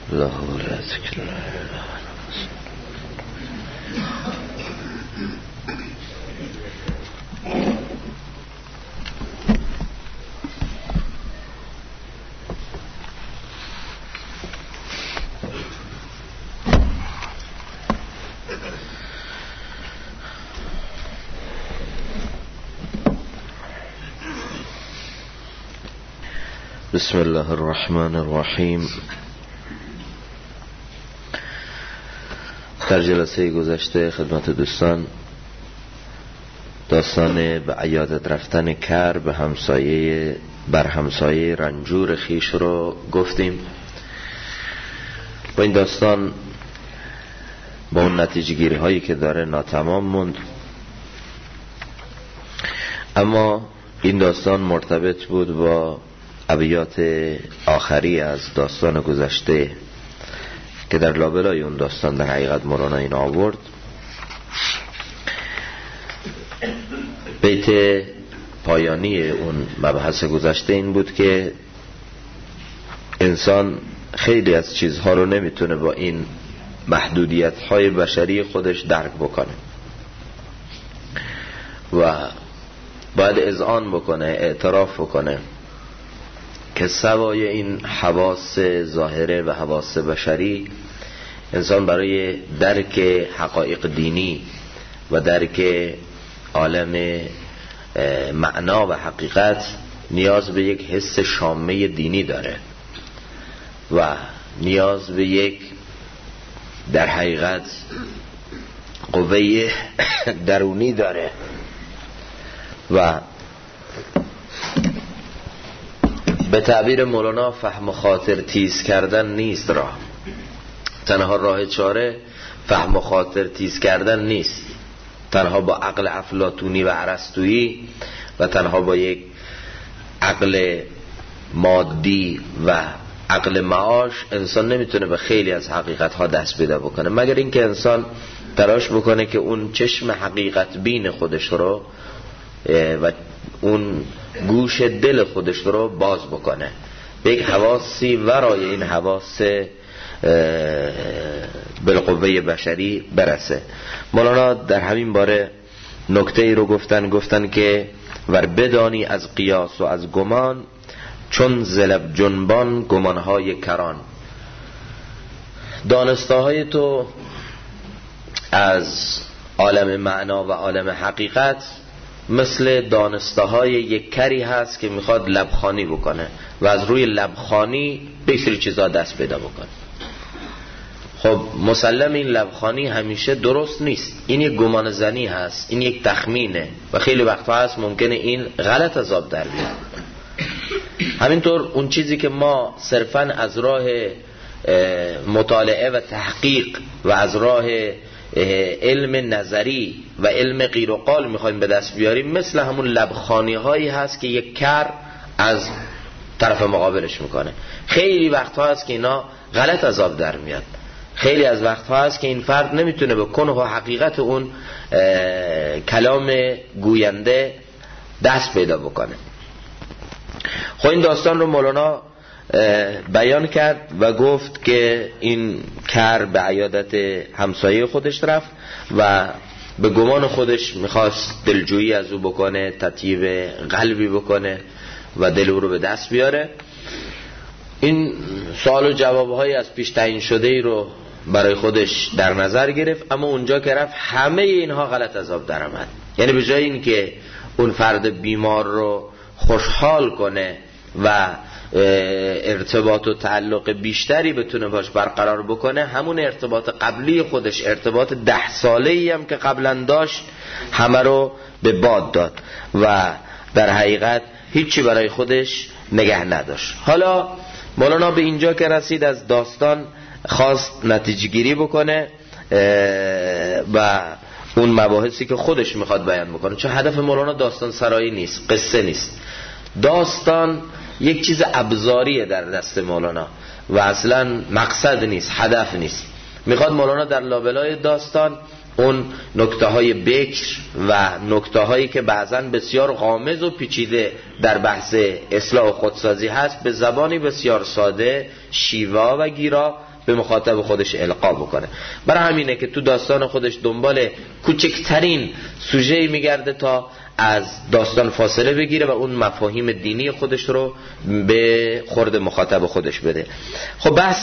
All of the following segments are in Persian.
لا حول ولا ذکر. بسم الله الرحمن الرحیم. در جلسه گذشته خدمت دوستان داستان به عیادت رفتن کر به همسایه رنجور خیش رو گفتیم. با این داستان با اون نتیجه گیری هایی که داره ناتمام موند، اما این داستان مرتبط بود با ابیات آخری از داستان گذشته که در لابلای اون داستان در حقیقت مولانا این آورد. بیت پایانی اون مبحث گذشته این بود که انسان خیلی از چیزها رو نمیتونه با این محدودیت‌های بشری خودش درک بکنه و باید اذعان بکنه، اعتراف بکنه که سوای این حواس ظاهره و حواس بشری، انسان برای درک حقایق دینی و درک عالم معنا و حقیقت نیاز به یک حس شامه دینی داره و نیاز به یک در حقیقت قوه درونی داره و به تعبیر مولانا فهم و خاطر تیز کردن نیست راه. تنها راه چاره فهم و خاطر تیز کردن نیست. تنها با عقل افلاطونی و ارسطویی و تنها با یک عقل مادی و عقل معاش انسان نمیتونه به خیلی از حقیقت ها دست پیدا بکنه، مگر اینکه انسان تلاش بکنه که اون چشم حقیقت بین خودش رو و اون گوش دل خودش رو باز بکنه، به یک حواسی ورای این حواس بالقوه بشری برسه. مولانا در همین باره نکته ای رو گفتن که ور بدانی از قیاس و از گمان، چون زلب جنبان گمانهای کران. دانسته‌های تو از عالم معنا و عالم حقیقت مثل دانسته‌های یک کری هست که میخواد لبخانی بکنه و از روی لبخانی به سری چیزا دست پیدا بکنه. خب مسلم این لبخانی همیشه درست نیست، این یک گمان زنی هست، این یک تخمینه و خیلی وقتا هست ممکنه این غلط از آب در بیاد. همینطور اون چیزی که ما صرفاً از راه مطالعه و تحقیق و از راه علم نظری و علم قیل و قال میخوایم به دست بیاریم، مثل همون لبخانی هایی هست که یک کر از طرف مقابلش میکنه. خیلی وقتها هست که اینا غلط از آب در میاد، خیلی از وقتها هست که این فرد نمیتونه به کنه و حقیقت اون کلام گوینده دست پیدا بکنه. خب این داستان رو مولانا بیان کرد و گفت که این کر به عیادت همسایه خودش رفت و به گمان خودش میخواست دلجویی از او بکنه، تطیب قلبی بکنه و دل او رو به دست بیاره. این سوال و جوابهای از پیش تعیین شده ای رو برای خودش در نظر گرفت، اما اونجا که رفت همه اینها غلط از آب در آمد. یعنی به جای این که اون فرد بیمار رو خوشحال کنه و ارتباط و تعلق بیشتری بتونه باش برقرار بکنه، همون ارتباط قبلی خودش، ارتباط 10 ساله‌ای هم که قبلا داشت، همه رو به باد داد و در حقیقت هیچی برای خودش نگه نداشت. حالا مولانا به اینجا که رسید از داستان خواست نتیجه گیری بکنه و اون مباحثی که خودش میخواد بیان بکنه، چون هدف مولانا داستان سرایی نیست، قصه نیست. داستان یک چیز ابزاریه در دست مولانا و اصلا مقصد نیست، هدف نیست. میخواد مولانا در لابلای داستان اون نکته های بکر و نکته هایی که بعضا بسیار غامض و پیچیده در بحث اصلاح و خودسازی هست به زبانی بسیار ساده، شیوا و گیرا به مخاطب خودش القا بکنه. برای همینه که تو داستان خودش دنبال کوچکترین سوژه‌ای میگرده تا از داستان فاصله بگیره و اون مفاهیم دینی خودش رو به خورد مخاطب خودش بده. خب بحث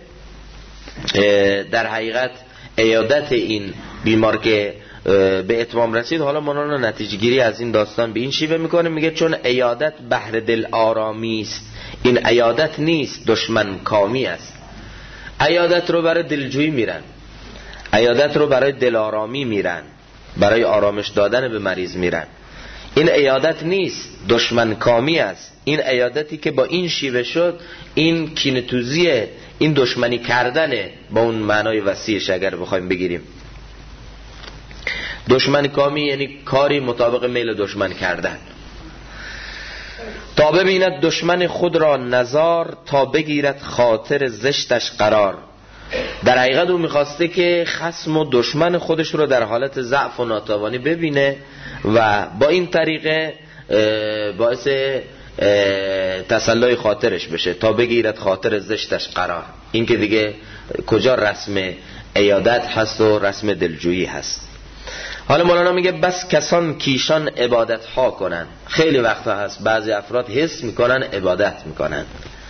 در حقیقت عیادت این بیمار که به اتمام رسید، حالا مولانا نتیجه گیری از این داستان به این شیوه میکنه، میگه چون عیادت بهر دل آرامی است، این عیادت نیست دشمن کامی است. عیادت رو برای دلجویی میرن، عیادت رو برای دل آرامی میرن، برای آرامش دادن به مریض میرن. این عیادت نیست دشمن کامی است. این عیادتی که با این شیوه شد، این کینه‌توزیه، این دشمنی کردنه با اون معنای وسیعش اگر بخوایم بگیریم. دشمن کامی یعنی کاری مطابق میل دشمن کردن. تا ببیند دشمن خود را نزار، تا بگیرد خاطر زشتش قرار. در حقیقت او میخواسته که خصم و دشمن خودش رو در حالت ضعف و ناتوانی ببینه و با این طریقه باعث تسلای خاطرش بشه، تا بگیرد خاطر زشتش قرار. این که دیگه کجا رسم عیادت هست و رسم دلجویی هست. حالا مولانا میگه بس کسان کیشان عبادت ها کنن. خیلی وقتا هست بعضی افراد حس میکنن عبادت میکنن.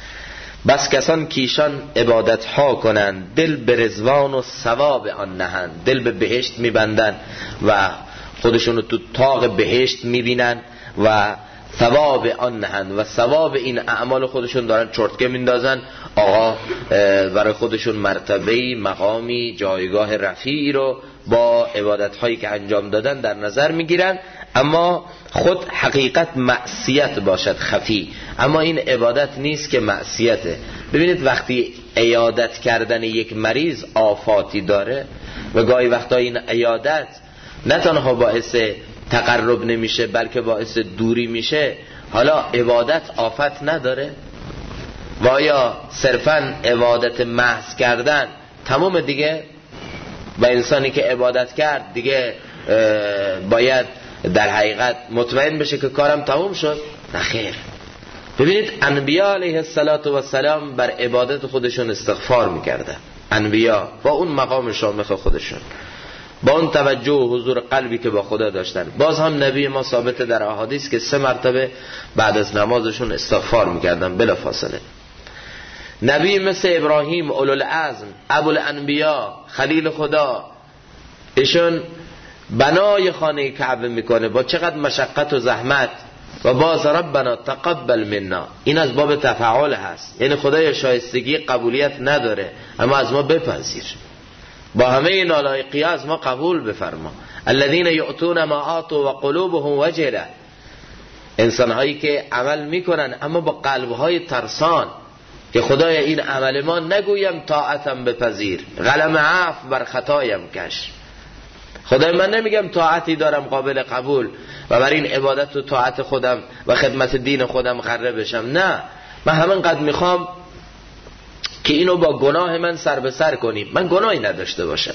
بس کسان کیشان عبادت ها کنن، دل به رضوان و ثواب آن نهند. دل به بهشت میبندن و خودشونو تو طاق بهشت میبینن و ثواب آن نهند و ثواب این اعمال خودشون دارن چرتکه میندازن. آقا برای خودشون مرتبه‌ای، مقامی، جایگاه رفیعی رو با عبادت هایی که انجام دادن در نظر میگیرن، اما خود حقیقت معصیت باشد خفی. اما این عبادت نیست که معصیته. ببینید وقتی عیادت کردن یک مریض آفاتی داره و گاهی وقتا این عیادت نه تنها باعث تقرب نمیشه بلکه باعث دوری میشه، حالا عبادت آفت نداره؟ و آیا صرفا عبادت محض کردن تمام دیگه؟ و انسانی که عبادت کرد دیگه باید در حقیقت مطمئن بشه که کارم تموم شد؟ نه خیر. ببینید انبیاء علیه السلام بر عبادت خودشون استغفار میکردن. انبیاء با اون مقام شامخ خودشون، با اون توجه و حضور قلبی که با خدا داشتن. باز هم نبی ما ثابت در احادیث که 3 مرتبه بعد از نمازشون استغفار میکردن بلا فاصله. نبی مثل ابراهیم اولوالعزم، ابوالانبیاء، خلیل خدا، ایشون بنای خانه کعبه میکنه با چقدر مشقت و زحمت و باز ربنا تقبل منا. این از باب تفاعل هست، یعنی خدای شایستگی قبولیت نداره اما از ما بپذیر، با همه نالایقی از ما قبول بفرما. الذين يؤتون ما آتوا وقلوبهم وجلة، انسان هایی که عمل میکنن اما با قلبهای ترسان که خدای این عمل ما نگویم طاعتم بپذیر، قلم عفو بر خطایم کش. خدای من نمیگم طاعتی دارم قابل قبول و بر این عبادت و طاعت خودم و خدمت دین خودم غره بشم، نه، من همینقدر میخوام که اینو با گناه من سر به سر کنیم، من گناهی نداشته باشم.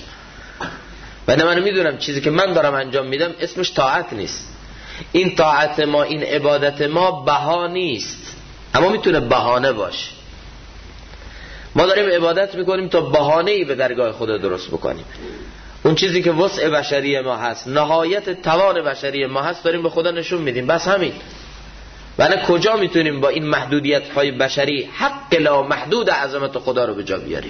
و من میدونم چیزی که من دارم انجام میدم اسمش طاعت نیست. این طاعت ما، این عبادت ما بها نیست، اما میتونه بهانه باشه. ما داریم عبادت میکنیم تا بهانه‌ای به درگاه خدا درست بکنیم. اون چیزی که وسع بشری ما هست، نهایت توان بشری ما هست، داریم به خدا نشون میدیم، بس همین. ولی کجا میتونیم با این محدودیت های بشری حق لا محدود عظمت خدا رو به جا بیاریم؟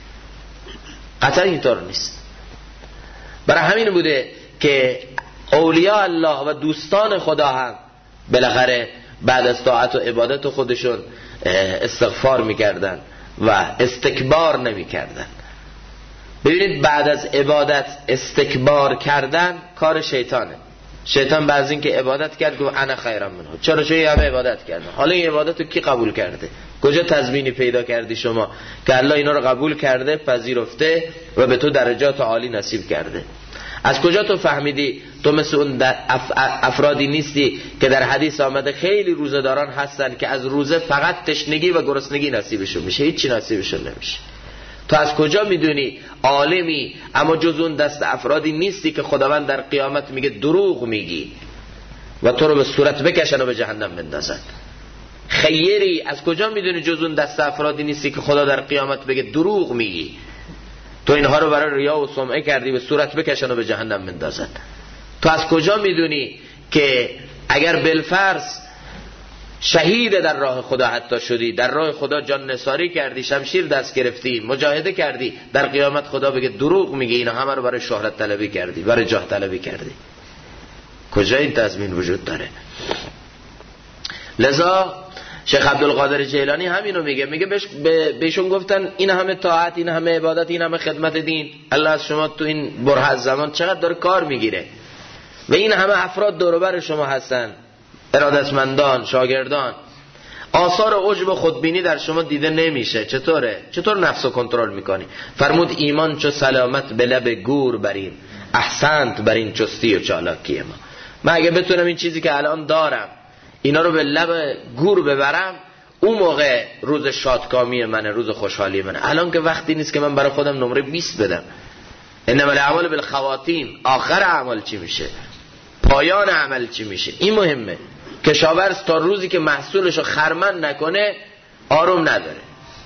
قطعا اینطور نیست. برای همین بوده که اولیاء الله و دوستان خدا هم بالاخره بعد از طاعت و عبادت خودشون استغفار میکردن و استکبار نمیکردن. ببینید بعد از عبادت استکبار کردن کار شیطانه. شیطان بعد از این که عبادت کرد گفت انا خیرم منه. چرا همه عبادت کردن؟ حالا این عبادت رو کی قبول کرده؟ کجا تضمینی پیدا کردی شما که الله اینا رو قبول کرده، پذیرفته و به تو درجات عالی نصیب کرده؟ از کجا تو فهمیدی تو مثل اون افرادی نیستی که در حدیث آمده خیلی روزه‌داران هستن که از روزه فقط تشنگی و گرسنگی نصیبشون میشه، هیچی نصیبشون نمیشه؟ تو از کجا میدونی عالمی اما جز اون دست افرادی نیستی که خداوند در قیامت میگه دروغ میگی و تو رو به صورت بکشن و به جهنم بندازن؟ خیری از کجا میدونی جز اون دست افرادی نیستی که خدا در قیامت بگه دروغ میگی، تو اینها رو برای ریا و سمعه کردی به صورت بکشن و به جهنم مندازن. تو از کجا میدونی که اگر بالفرض شهید در راه خدا حتی شدی، در راه خدا جان نثاری کردی، شمشیر دست گرفتی، مجاهده کردی، در قیامت خدا بگه دروغ میگی، اینا همه رو برای شهرت طلبی کردی، برای جاه طلبی کردی؟ کجا این تضمین وجود داره؟ لذا شیخ عبدالقادر جیلانی همینو میگه بهشون گفتن این همه طاعت، این همه عبادت، این همه خدمت دین، الله از شما تو این بره از زمان چقدر داره کار میگیره و این همه افراد دور و بر شما هستن، ارادتمندان، شاگردان، آثار عجب و خودبینی در شما دیده نمیشه. چطور نفس رو کنترل میکنی؟ فرمود ایمان چو سلامت به لب گور بریم، احسنت بر این چستی و چالاکی ما. من اگه بتونم این چیزی که الان دارم اینا رو به لب گور ببرم، اون موقع روز شادکامی منه، روز خوشحالی منه. الان که وقتی نیست که من برای خودم نمره 20 بدم. انما الاعمال بالخواتیم، آخر اعمال چی میشه، پایان عمل چی میشه، این مهمه. کشاورز تا روزی که محصولشو خرمن نکنه آروم نداره.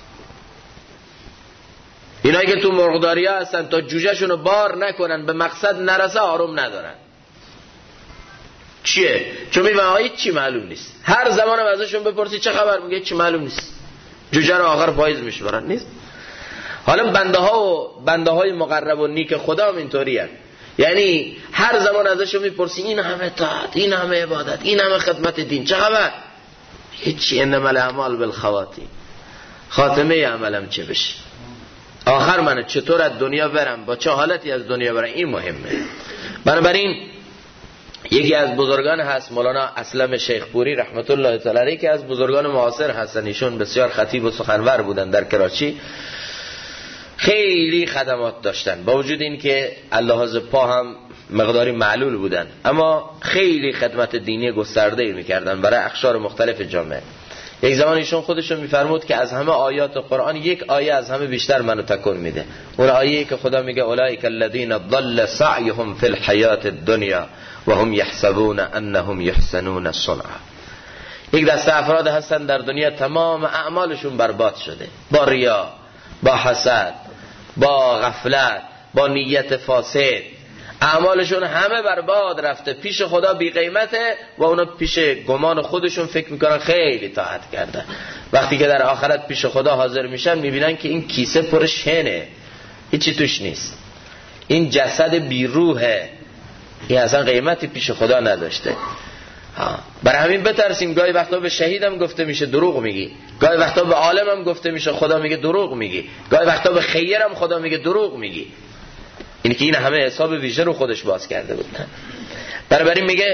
اینایی که تو مرغداری ها هستن تا جوجهشونو بار نکنن به مقصد نرسه آروم ندارن. چیه؟ چون میفهمن چی معلوم نیست. هر زمانم ازشون بپرسی چه خبر، میگه چی معلوم نیست. جوجه رو آخر پاییز میشورن. نیست. حالا بنده های مقرب و نیک خدا هم اینطوریه. یعنی هر زمان ازشون میپرسی این همه طاعت، این همه عبادت، این همه خدمت دین، چه خبر؟ هیچی. انما الاعمال بالخواتیم، خاتمه عملم چه بشه، آخر من چطور از دنیا برم، با چه حالتی از دنیا برم، این مهمه. بنابراین یکی از بزرگان هست مولانا اسلم شیخ پوری رحمت الله تعالی علیه که از بزرگان معاصر هستن. ایشون بسیار خطیب و سخنور بودن در کراچی، خیلی خدمات داشتن، با وجود این که اللحاظ پا هم مقداری معلول بودن، اما خیلی خدمت دینی گسترده‌ای میکردن برای اقشار مختلف جامعه. یک زمان ایشون خودشون میفرمود که از همه آیات قرآن یک آیه از همه بیشتر منو تکون میده، اون آیه‌ای که خدا میگه اولئک الذین ضل سعیهم فی الحیات الدنیا و هم یحسبون انهم یحسنون صنعا. یک دسته افراد هستن در دنیا تمام اعمالشون برباد شده، با ریا، با حسد، با غفلت، با نیت فاسد، اعمالشون همه برباد رفته، پیش خدا بی قیمته و اونا پیش گمان خودشون فکر میکنن خیلی طاعت کردن. وقتی که در آخرت پیش خدا حاضر میشن میبینن که این کیسه پر شنه، هیچی توش نیست، این جسد بی روحه، این اصلا قیمتی پیش خدا نداشته. برای همین بترسیم. گاهی وقتا به شهیدم گفته میشه دروغ میگی، گاهی وقتا به عالمم گفته میشه خدا میگه دروغ میگی، گاهی وقتا به خیرم خدا میگه دروغ میگی. این که این همه حساب ویژه رو خودش باز کرده بود. بنابراین میگه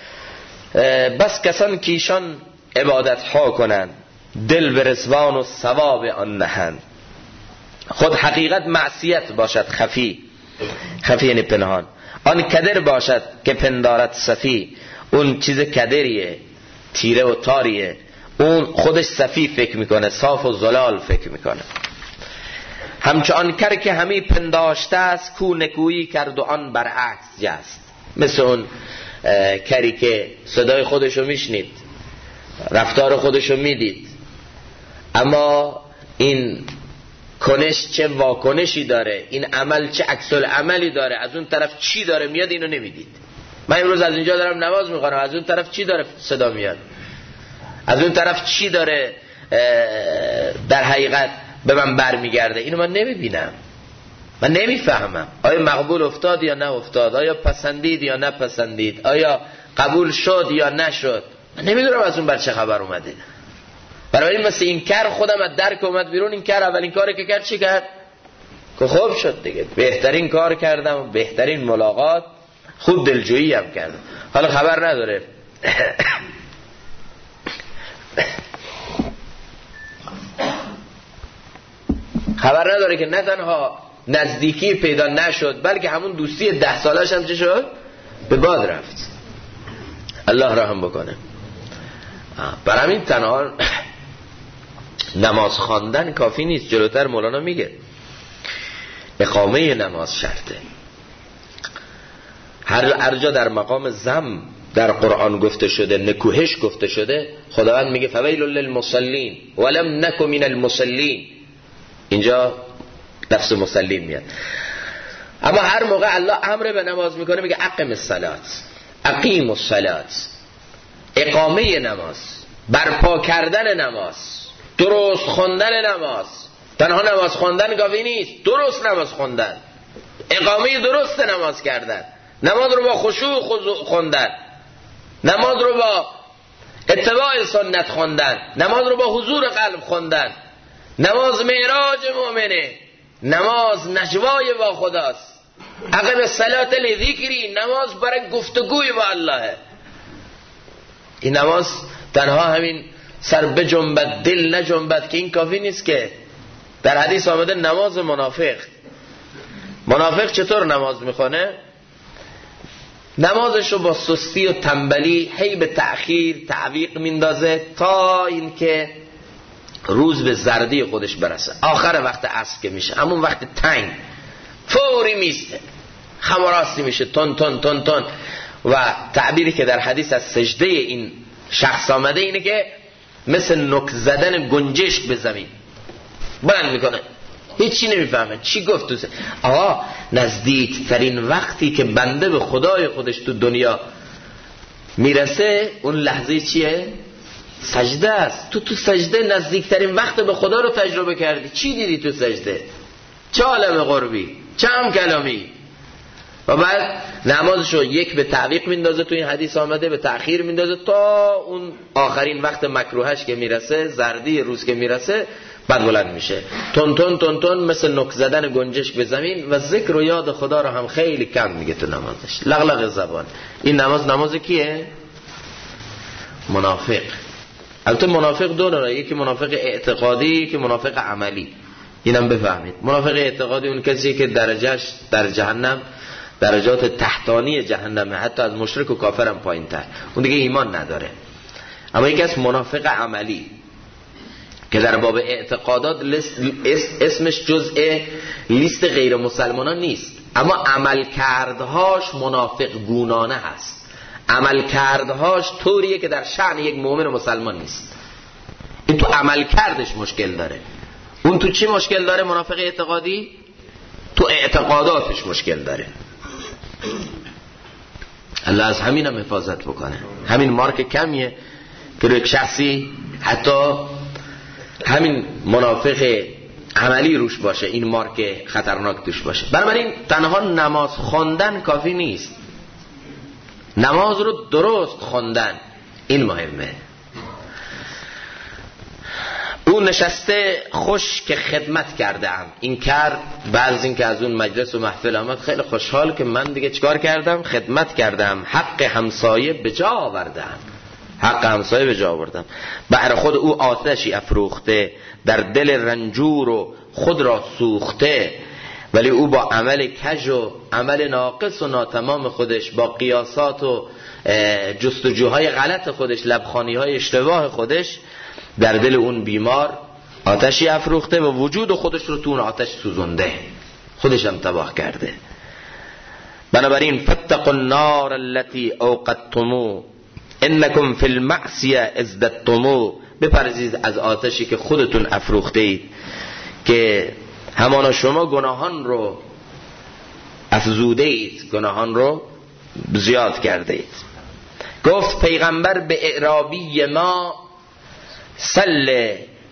بس کسان که ایشان عبادت ها کنند، دل به رضوان و ثواب آن نهند. خود حقیقت معصیت باشد خفی، خفی یعنی پنهان، آن کدر باشد که پندارد صفی. اون چیز کدریه، تیره و تاریه، اون خودش صفی فکر میکنه، صاف و زلال فکر میکنه. همچنان کر که همی پنداشته است، کو نکویی کرد و آن برعکس جست. مثل اون کری که صدای خودشو میشنید، رفتار خودشو میدید، اما این کنش چه واکنشی داره، این عمل چه عکس العملی داره، از اون طرف چی داره میاد، اینو نمیدید. من امروز از اینجا دارم نماز میخوانم، از اون طرف چی داره صدا میاد، از اون طرف چی داره در حقیقت به من برمیگرده، اینو من نمیبینم، من نمیفهمم. آیا مقبول افتاد یا نه افتاد، آیا پسندید یا نه پسندید، آیا قبول شد یا نشد، من نمیدونم از اون بر چه خبر اومده. برای مثل این کر خودم از درک اومد بیرون. این کر اولین کاری که کرد چی کرد؟ که خوب شد دیگه، بهترین کار کردم، بهترین ملاقات، خوب دلجویی هم کردم. حالا خبر نداره خبر نداره که نه تنها نزدیکی پیدا نشد، بلکه همون دوستی 10 سالش هم چه شد؟ به باد رفت. الله رحم بکنه. برای همین تنها نماز خواندن کافی نیست. جلوتر مولانا میگه اقامه نماز شرطه. هر جا در مقام زم در قرآن گفته شده، نکوهش گفته شده، خداوند میگه فویل للمصلین ولم نک من المصلین. اینجا لفظ مصلین میاد. اما هر موقع الله امر به نماز میکنه میگه اقم الصلاة، اقیم الصلاة، اقامه نماز، برپا کردن نماز، درست خوندن نماز. تنها نماز خوندن کافی نیست، درست نماز خوندن، اقامه درست نماز کردن، نماز رو با خشوع خوندن، نماز رو با اتباع سنت خوندن، نماز رو با حضور قلب خوندن. نماز معراج مؤمنه، نماز نجوای با خداست. عقب الصلاة لذکری، نماز برای گفتگوی با الله. این نماز تنها همین سر بجنبد دل نجنبد که این کافی نیست که. در حدیث آمده نماز منافق چطور نماز میخونه؟ نمازش رو با سستی و تنبلی هی به تأخیر تعویق میندازه تا اینکه روز به زردی خودش برسه. آخر وقت عصر که میشه، همون وقت تنگ، فوری میسته، خم و راستی میشه، تون تون تون تون. و تعبیری که در حدیث از سجده این شخص آمده اینه که مثل نک زدن گنجشک به زمین بلند میکنه، هیچی نمیفهمه چی گفت. آقا نزدیک ترین وقتی که بنده به خدای خودش تو دنیا میرسه اون لحظه چیه؟ سجده است. تو سجده نزدیکترین وقت به خدا رو تجربه کردی. چی دیدی تو سجده؟ چه عالم قربی، چه هم کلامی. و بعد نمازشو یک به تعویق میندازه، تو این حدیث آمده به تأخیر میندازه تا اون آخرین وقت مکروهش که میرسه، زردی روز که میرسه، بعد بلند میشه تون تون تون تون مثل نک زدن گنجشک به زمین. و ذکر و یاد خدا رو هم خیلی کم میگه تو نمازش، لغلق زبان. این نماز کیه؟ منافق. البته منافق دو نوعه، یکی منافق اعتقادی، یکی منافق عملی. اینم بفهمید. منافق اعتقادی اون کسی که درجهش در جهنم درجات تحتانی جهنمه، حتی از مشرک و کافر هم پایین تر، اون دیگه ایمان نداره. اما یکی از منافق عملی که در باب اعتقادات اسمش جزء لیست غیر مسلمانان نیست، اما عملکردهاش منافق گونانه هست. عملکردهاش طوریه که در شأن یک مؤمن مسلمان نیست. این تو عملکردش مشکل داره. اون تو چی مشکل داره؟ منافق اعتقادی تو اعتقاداتش مشکل داره. الله از همین هم حفاظت بکنه. همین مارک کمیه که روی یک شخصی حتی همین منافق عملی روش باشه، این مارک خطرناک توش باشه. بنابراین تنها نماز خوندن کافی نیست، نماز رو درست خوندن این مهمه. اون نشسته خوش که خدمت کردم. این کرد بعد این که از اون مجلس و محفل آمد خیلی خوشحال که من دیگه چیکار کردم؟ خدمت کردم، حق همسایه به جا آوردم. حق همسایه به جا آوردم. بهر خود او آتشی افروخته، در دل رنجور و خود را سوخته، ولی او با عمل کج و عمل ناقص و ناتمام خودش، با قیاسات و جستجوهای غلط خودش، لبخانیهای اشتباه خودش، در دل اون بیمار آتشی افروخته و وجود خودش رو تو اون آتش سوزونده، خودش هم تباه کرده. بنابراین فتقوا النار التي اوقدتموه انکم فی المعصیه ازددتموه، بپرهیزید از آتشی که خودتون افروخته اید، که همانا شما گناهان رو افزوده اید، گناهان رو زیاد کرده اید. گفت پیغمبر به اعرابی ما صل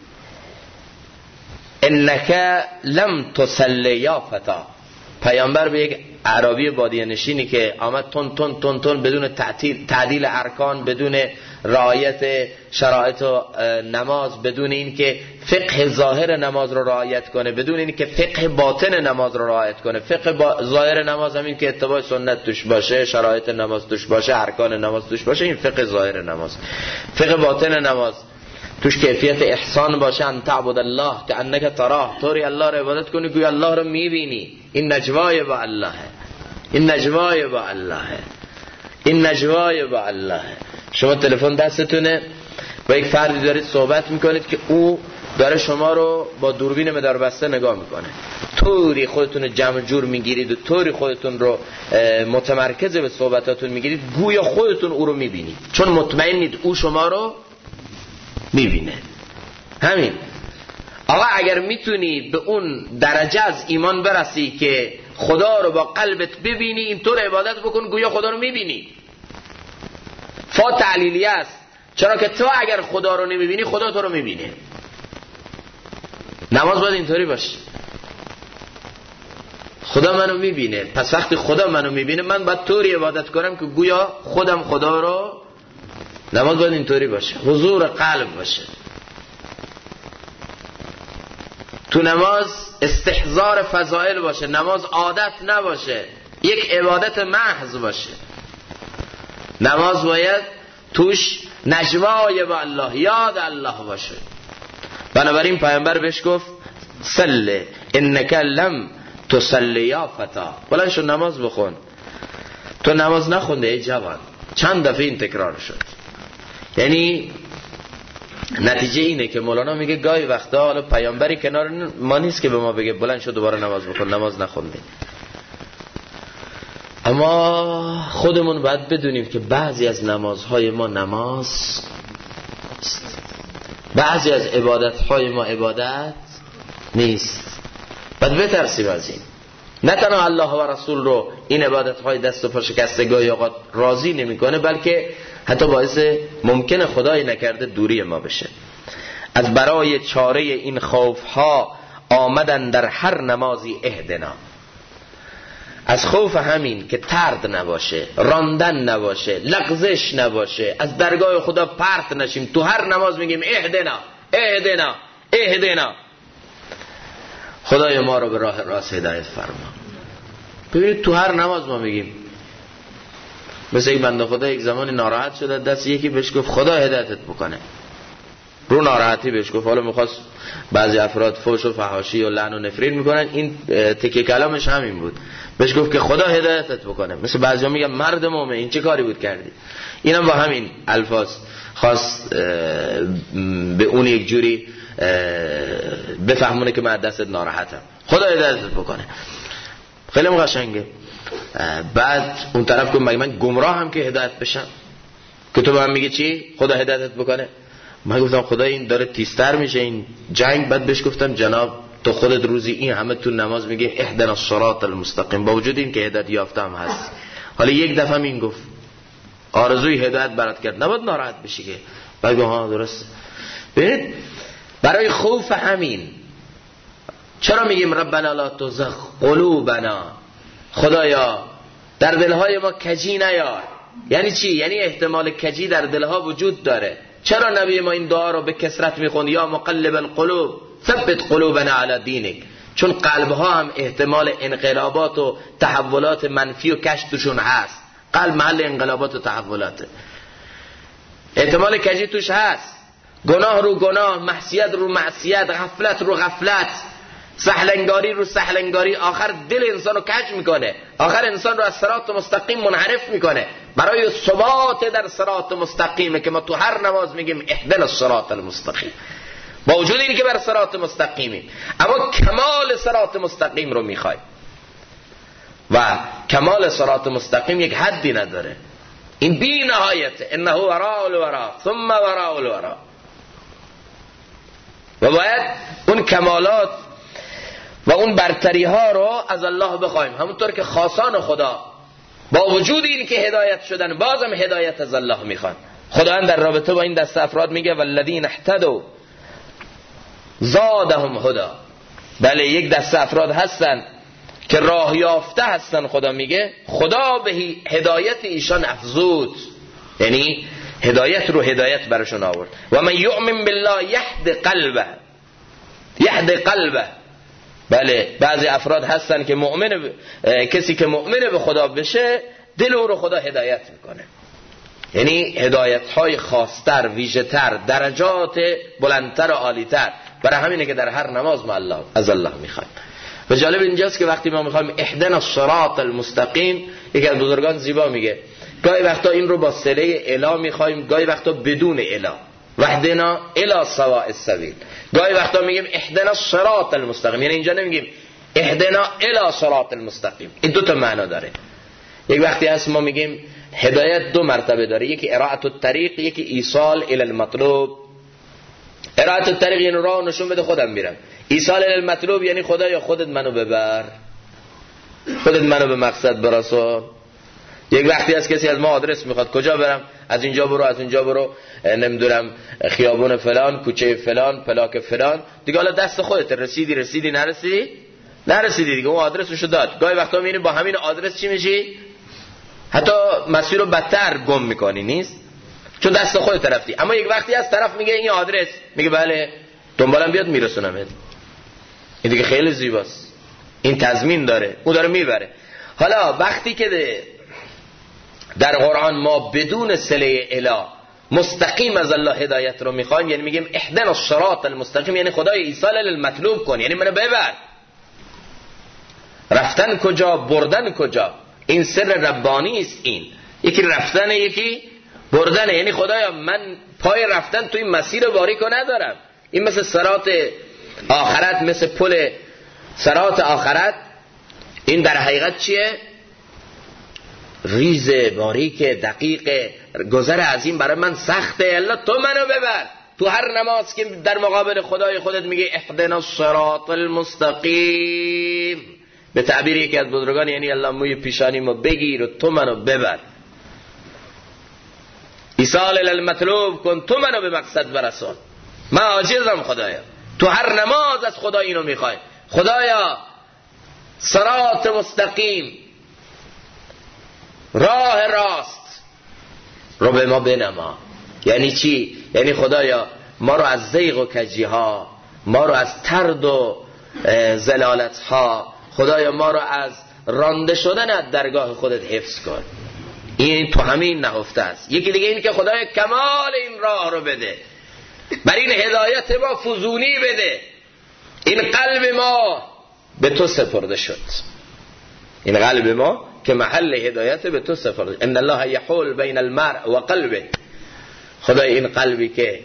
انک لم تصل یا فتا. پیامبر به یک اعرابی بادیه نشینی که آمد تون تون تون تون بدون تعدیل ارکان، بدون رعایت شرایط نماز، بدون این که فقه ظاهر نماز رو رعایت کنه، بدون این که فقه باطن نماز رو رعایت کنه. فقه ظاهر نماز همین که اتباع سنت توش باشه، شرایط نماز توش باشه، ارکان نماز توش باشه، این فقه ظاهر نماز. فقه باطن نماز توش کیفیت احسان باشه، ان تعبد الله که انک تراه، طوری الله رو عبادت کنی گویا الله رو میبینی. این نجوای با الله، این نجوای با الله، این نجوای با الله. شما تلفن دستتونه با یک فردی دارید صحبت میکنید که او داره شما رو با دوربین مداربسته نگاه میکنه، طوری خودتون رو جمع جور میگیرید و طوری خودتون رو متمرکز به صحبتاتون میگیرید گویا خودتون او رو میبینید، چون مطمئنید او شما رو میبینه. همین. آقا اگر میتونی به اون درجه از ایمان برسی که خدا رو با قلبت ببینی، اینطور عبادت بکن گویا خدا رو میبینی. فا تعلیلیه است، چرا که تو اگر خدا رو نمیبینی خدا تو رو میبینه. نماز باید اینطوری باشه، خدا منو میبینه، پس وقتی خدا منو میبینه من باید طوری عبادت کنم که گویا خودم خدا رو. نماز باید اینطوری باشه، حضور قلب باشه تو نماز، استحضار فضائل باشه، نماز عادت نباشه، یک عبادت محض باشه. نماز باید توش نجوای با الله، یاد الله باشه. بنابراین پیامبر بهش گفت صل انک لم تصلی یا فتا، بلند شو نماز بخون، تو نماز نخونده ای جوان. چند دفعه این تکرار شد. یعنی نتیجه اینه که مولانا میگه گاهی وقتا حالا پیامبری کنار ما نیست که به ما بگه بلند شو دوباره نماز بخون، نماز نخونده. اما خودمون باید بدونیم که بعضی از نمازهای ما نماز است، بعضی از عبادتهای ما عبادت نیست. باید بترسیم از این. نه تنها الله و رسول رو این عبادتهای دست و پا شکسته گاهی اوقات راضی نمیکنه، بلکه حتی باعث ممکنه خدای نکرده دوری ما بشه. از برای چاره این خوفها آمدن در هر نمازی اهدنا. از خوف همین که ترد نباشه، راندن نباشه، لغزش نباشه، از درگاه خدا پرت نشیم، تو هر نماز میگیم اهدنا اهدنا اهدنا، خدای ما رو به راه راست هدایت فرما. ببینید تو هر نماز ما میگیم. مثل یک بنده خدا یک زمانی ناراحت شده، دست یکی بهش گفت خدا هدایتت بکنه، رو ناراحتی بهش گفت. حالا میخواست، بعضی افراد فحش و فحاشی و لعن و نفرین میکنن، این تکه کلامش همین بود، بهش گفت که خدا هدایتت بکنه. مثل بعضیا میگن مرد مومن این چه کاری بود کردی. اینم با همین الفاظ خواست به اون یک جوری بفهمونه که من دستت ناراحتم، خدا هدایتت بکنه. خیلی قشنگه. بعد اون طرف گفت مگه من گمراه هم که هدایت بشم که تو به من میگی چی خدا هدایتت بکنه؟ من گفتم خدا این داره تیزتر میشه این جنگ. بعد بهش گفتم جناب تو خودت روزی این همه تو نماز میگه اهدنا الصراط المستقیم، با وجود این که هدایت یافتم هست، حالا یک دفعه این گفت آرزوی هدایت برات کرد، نباید ناراحت بشی که. بعد گفت ها درست. ببینید برای خوف همین چرا میگیم ربنا لا تزغ قلوبنا، خدایا در دلهای ما کجی نیار. یعنی چی؟ یعنی احتمال کجی در دلها وجود داره. چرا نبی ما این دعا رو به کثرت میخوند یا مقلب القلوب ثبت قلوبنا علی دینک؟ چون قلبها هم احتمال انقلابات و تحولات منفی و کج توشون هست. قلب محل انقلابات و تحولاته، احتمال کجی توش هست. گناه رو گناه، معصیت رو معصیت، غفلت رو غفلت، سهلنگاری رو سهلنگاری، آخر دل انسان رو کج میکنه، آخر انسان رو از صراط مستقیم منحرف میکنه. برای ثبات در صراط مستقیمه که ما تو هر نماز میگیم اهدنا الصراط المستقیم، با وجود این که بر صراط مستقیمیم، اما کمال صراط مستقیم رو میخوایم و کمال صراط مستقیم یک حدی نداره، این بی نهایته. انه وراء الوراء ثم وراء الوراء. و باید اون کمالات و اون برتری ها رو از الله بخوایم، همونطور که خاصان خدا با وجود این که هدایت شدن بازم هدایت از الله میخوان. خدا در رابطه با این دسته افراد میگه والذین اهتدوا زادهم هدا. بله یک دسته افراد هستن که راه یافته هستن، خدا میگه خدا به هدایت ایشان افزود، یعنی هدایت رو هدایت برشون آورد. و من یؤمن بالله یهد قلبه، یهد قلبه. بله بعضی افراد هستن که کسی که مؤمن به خدا بشه دل او رو خدا هدایت میکنه، یعنی هدایت های خاصتر، ویژه‌تر، درجات بلندتر و عالیتر. برای همینه که در هر نماز ما الله از الله میخوایم. و جالب اینجاست که وقتی ما میخوایم اهدنا الصراط المستقیم، یکی از بزرگان زیبا میگه گاهی وقتا این رو با صله اله میخوایم، گاهی وقتا بدون اله. واهدنا الی سواء السبیل. گاهی وقتا میگیم اهدنا الصراط المستقیم، یعنی اینجا نمیگیم اهدنا الی صراط المستقیم. این دو تا معنا داره. یک وقتی هست ما میگیم هدایت دو مرتبه داره، یکی ارائه الطریق، یکی ایصال الی المطلوب. ارائه الطریق یعنی راه نشون بده خودم میرم، ایصال الی المطلوب یعنی خدایا خودت منو ببر، خودت منو به مقصد برسون. یک وقتی هست کسی از ما آدرس میخواد کجا برم، از اینجا برو، از اینجا برو، نمیدونم خیابون فلان، کوچه فلان، پلاک فلان، دیگه حالا دست خودت، رسیدی نرسیدی دیگه، اون آدرسشو داد. گاهی وقتا میبینی با همین آدرس چی میشی، حتی مسیر رو بدتر گم میکنی، نیست چون دست خودت رفتی. اما یک وقتی از طرف میگه این آدرس، میگه بله دنبالم بیاد میرسونمت، این دیگه خیلی زیباست، این تضمین داره، اون داره میبره. حالا وقتی که در قرآن ما بدون صله اله مستقیم از الله هدایت رو میخوایم، یعنی میگیم اهدنا الصراط المستقیم، یعنی خدای ایصال المطلوب کن، یعنی منو ببر. رفتن کجا، بردن کجا، این سر ربانی است. این یکی رفتن، یکی بردن، یعنی خدایا من پای رفتن تو این مسیر باریکو ندارم. این مثل صراط آخرت، مثل پل صراط آخرت، این در حقیقت چیه؟ ریز، باریک، دقیق، گذر از این برای من سخته. الله تو منو ببر. تو هر نماز که در مقابل خدای خودت میگه اهدنا الصراط المستقیم، به تعبیر یکی از بزرگان یعنی الله موی پیشانیمو بگیر و تو منو ببر، ایصال الی المطلوب کن، تو منو به مقصد برسون. من عاجزم خدایا. تو هر نماز از خدا اینو میخوای، خدایا صراط مستقیم، راه راست رو به ما بنما. یعنی چی؟ یعنی خدایا ما رو از زیغ و کجی ها، ما رو از ترد و زلالت ها، خدایا ما رو از رانده شدن از درگاه خودت حفظ کن. این تو همین نهفته است. یکی دیگه این که خدایا کمال این راه رو بده، بر این هدایت ما فزونی بده. این قلب ما به تو سپرده شد، این قلب ما که محل هدایت به تو سپرده. ان الله یحول بین المرء و قلبه. خدای این قلبی که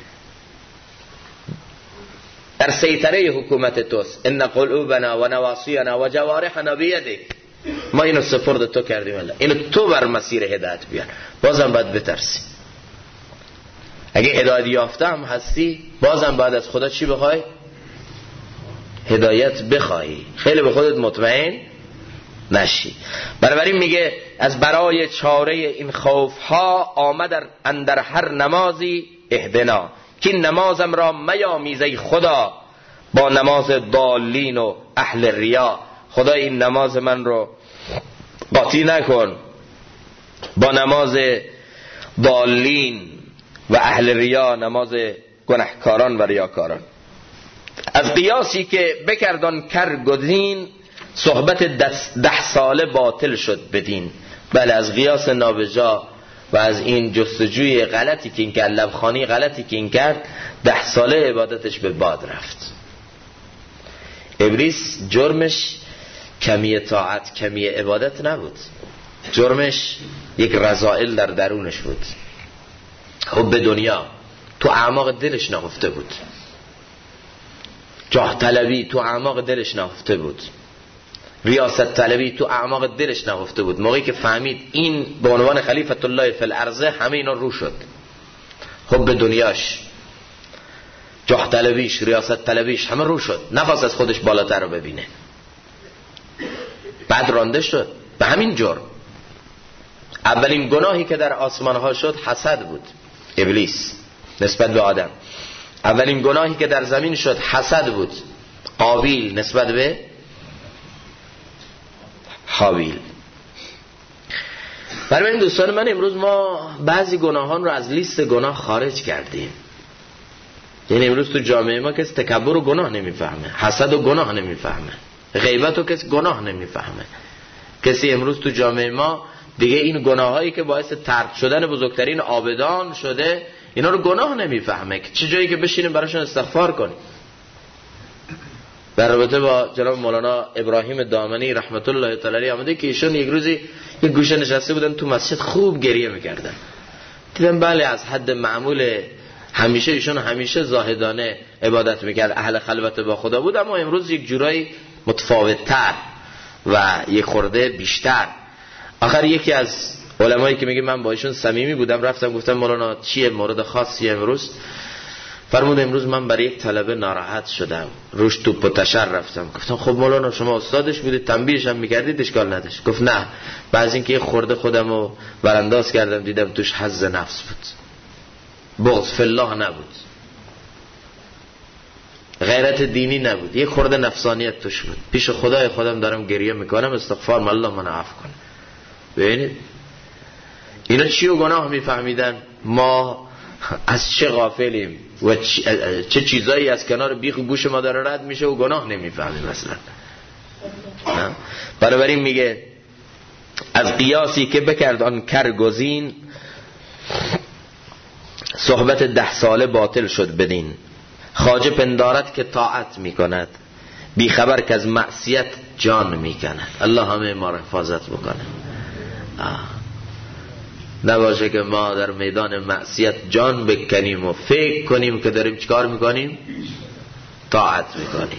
در سیطره حکومت توست، ان قلوبنا و نواصینا و جوارحنا بیدک، ما اینو سپرد تو کردیم الله، اینو تو بر مسیر هدایت بیار. بازم باید بترسی. اگه هدایت یافته هم هستی، بازم باید از خدا چی بخوای؟ هدایت بخوای. خیلی به خودت مطمئن نشی. بنابراین میگه از برای چاره این خوف ها آمد اندر هر نمازی اهدنا، که نمازم را میامیزی خدا با نماز ضالین و اهل ریا. خدا این نماز من رو قاطی نکن با نماز ضالین و اهل ریا، نماز گناهکاران و ریاکاران. از قیاسی که بکردان کرگدین، صحبت 10 ساله باطل شد بدین. بله، از قیاس نابجا و از این جستجوی غلطی که این کرد، لبخانی غلطی که این کرد، 10 ساله عبادتش به باد رفت. ابلیس جرمش کمی طاعت، کمی عبادت نبود، جرمش یک رذائل در درونش بود. حب دنیا تو اعماق دلش نهفته بود، جاه طلبی تو اعماق دلش نهفته بود، ریاست طلبی تو اعماق دلش نهفته بود. موقعی که فهمید این به عنوان خلیفت الله فی الارض، همه اینا رو شد. حب دنیاش، جاه طلبیش، ریاست طلبیش، همه رو شد. نخواست از خودش بالاتر رو ببینه. بعد رانده شد به همین جرم. اولین گناهی که در آسمان ها شد حسد بود، ابلیس نسبت به آدم. اولین گناهی که در زمین شد حسد بود، قابیل نسبت به حابیل. برای این دوستان من، امروز ما بعضی گناهان رو از لیست گناه خارج کردیم. یعنی امروز تو جامعه ما کسی تکبر و گناه نمیفهمه، حسد و گناه نمیفهمه، غیبت و کسی گناه نمیفهمه. کسی امروز تو جامعه ما دیگه این گناهایی که باعث ترک شدن بزرگترین عابدان شده، اینا رو گناه نمیفهمه که چه جایی که بشینیم براشون استغفار کنیم. در رابطه با جناب مولانا ابراهیم دامنی رحمت الله تعالی علیه آمده که ایشون یک روزی یک گوشه نشسته بودن تو مسجد، خوب گریه میکردن. دیدم بله از حد معمول همیشه ایشون همیشه زاهدانه عبادت میکرد، اهل خلوت با خدا بود، اما امروز یک جورایی متفاوت‌تر و یک خورده بیشتر. آخر یکی از علمایی که میگه من با ایشون صمیمی بودم، رفتم گفتم مولانا چیه مورد خاصی امروز؟ فرمود امروز من برای یک طلبه ناراحت شدم، روش توپ و تشر رفتم. گفتم خب مولانا شما استادش بودید، تنبیهش هم میکردید، اشکال نداشت. گفت نه، بعضی اینکه یک خورده خودمو برانداز کردم، دیدم توش حظ نفس بود، بغض فی الله نبود، غیرت دینی نبود، یک خورده نفسانیت توش بود. پیش خدای خودم دارم گریه میکنم، استغفار من الله منو عفو کنه. ببینید اینا چی و گناه میفهمیدن، ما از چه غافلیم و چه چیزایی از کنار بیخ گوش ما داره رد میشه و گناه نمیفهمیم مثلا. بنابراین میگه از قیاسی که بکرد آن کرگزین، صحبت 10 ساله باطل شد بدین. خواجه پندارد که طاعت میکند، بی خبر که از معصیت جان میکند. الله همه ما را حفاظت بکنه. نباشه که ما در میدان معصیت جان بکنیم و فکر کنیم که داریم چیکار میکنیم؟ طاعت میکنیم.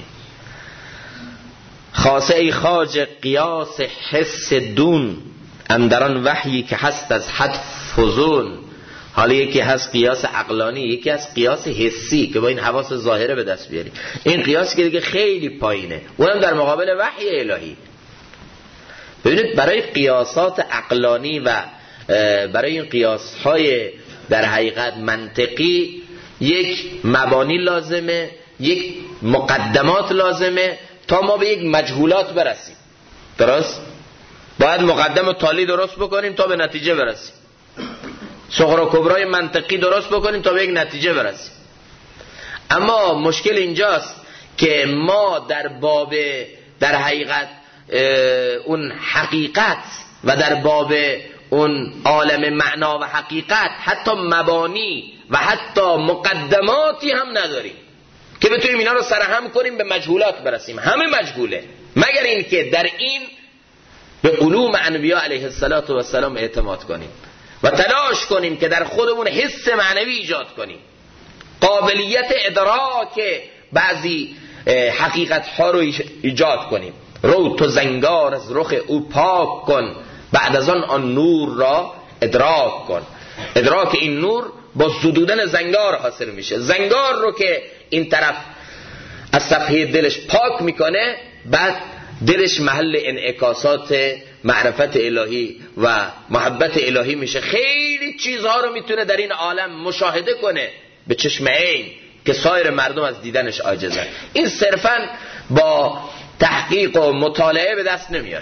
خاصه ای خواجه قیاس حس دون، اندران وحیی که هست از حد فزون. حالا یکی هست قیاس عقلانی، یکی هست قیاس حسی که با این حواس ظاهره به دست بیاری. این قیاسی که دیگه خیلی پایینه، اونم در مقابل وحی الهی. ببینید برای قیاسات عقلانی و برای این قیاس‌های در حقیقت منطقی یک مبانی لازمه، یک مقدمات لازمه تا ما به یک مجهولات برسیم. درست؟ باید مقدم و تالی درست بکنیم تا به نتیجه برسیم، صغرا و کبرای منطقی درست بکنیم تا به یک نتیجه برسیم. اما مشکل اینجاست که ما در باب در حقیقت اون حقیقت و در باب اون عالم معنا و حقیقت حتی مبانی و حتی مقدماتی هم نداریم که بتونیم اینا رو سرهم کنیم به مجهولات برسیم. همه مجهوله، مگر این که در این به علوم انبیاء علیه السلام اعتماد کنیم و تلاش کنیم که در خودمون حس معنوی ایجاد کنیم، قابلیت ادراک بعضی حقیقت ها رو ایجاد کنیم. رو تو زنگار از رخ او پاک کن، بعد از آن نور را ادراک کن. ادراک این نور با زدودن زنگار حاصل میشه. زنگار رو که این طرف از صفحه دلش پاک میکنه، بعد دلش محل انعکاسات معرفت الهی و محبت الهی میشه. خیلی چیزها رو میتونه در این عالم مشاهده کنه به چشم عین که سایر مردم از دیدنش عاجزن. این صرفاً با تحقیق و مطالعه به دست نمیاد.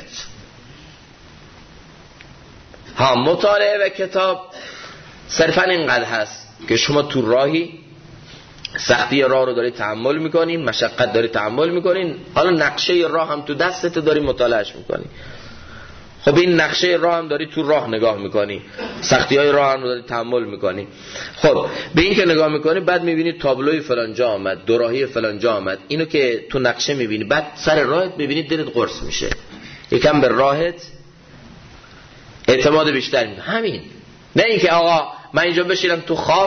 ها، مطالعه و کتاب صرفاً اینقدر هست که شما تو راهی سختی راه رو داری تحمل میکنین، مشقت داری تحمل میکنین، حالا نقشه راه هم تو دستت داری مطالعهش میکنی. خب این نقشه راه هم داری تو راه نگاه میکنی، سختی های راه هم داری تحمل میکنی. خب به این که نگاه میکنی، بعد میبینی تابلوی فلان جا آمد، دوراهی فلان جا آمد، اینو که تو نقشه میبینی، بعد سر راهت میبینی دلت قرص میشه، یکم به راهت اعتماد بیشتر میکنی. همین، نه اینکه آقا من اینجا بشینم تو خاف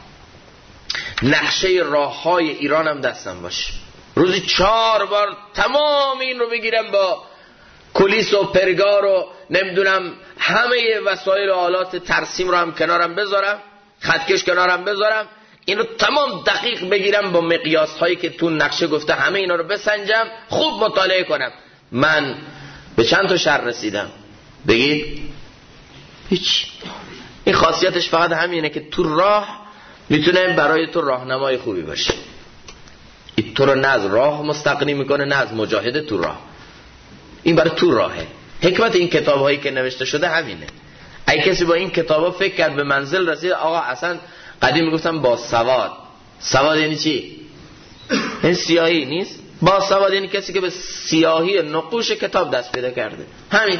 نقشه راه های ایران هم دستم باشه، روزی 4 بار تمام این رو بگیرم با کلیس و پرگار و نمیدونم همه وسایل و آلات ترسیم رو هم کنارم بذارم، خطکش کنارم بذارم، این رو تمام دقیق بگیرم با مقیاس هایی که تو نقشه گفته، همه اینا رو بسنجم، خوب مطالعه کنم. من به چند تا شر رسیدم؟ بگید هیچ. این خاصیتش فقط همینه که تو راه میتونه برای تو راهنمای خوبی باشه. این تو رو نه از راه مستقنی میکنه، نه از مجاهده تو راه. این برای تو راهه. حکمت این کتاب هایی که نوشته شده همینه. اگه کسی با این کتاب ها فکر کرد به منزل رسید، آقا اصلا قدیم میگفتم با سواد. سواد یعنی چی؟ این سیاهی نیست. با سواد یعنی کسی که به سیاهی نقوش کتاب دست پیدا کرده. همین.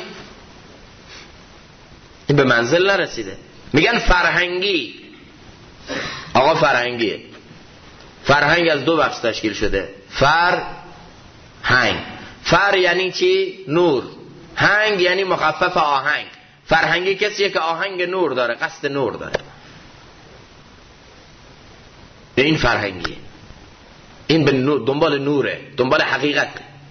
این به منزل نرسیده. میگن فرهنگی. آقا فرهنگیه. فرهنگ از 2 بخش تشکیل شده. فرهنگ. فر یعنی چی؟ نور. هنگ یعنی مخفف آهنگ. فرهنگی کسیه که آهنگ نور داره، قصد نور داره. یا این فرهنگیه، این به دنبال نوره، دنبال حقیقت.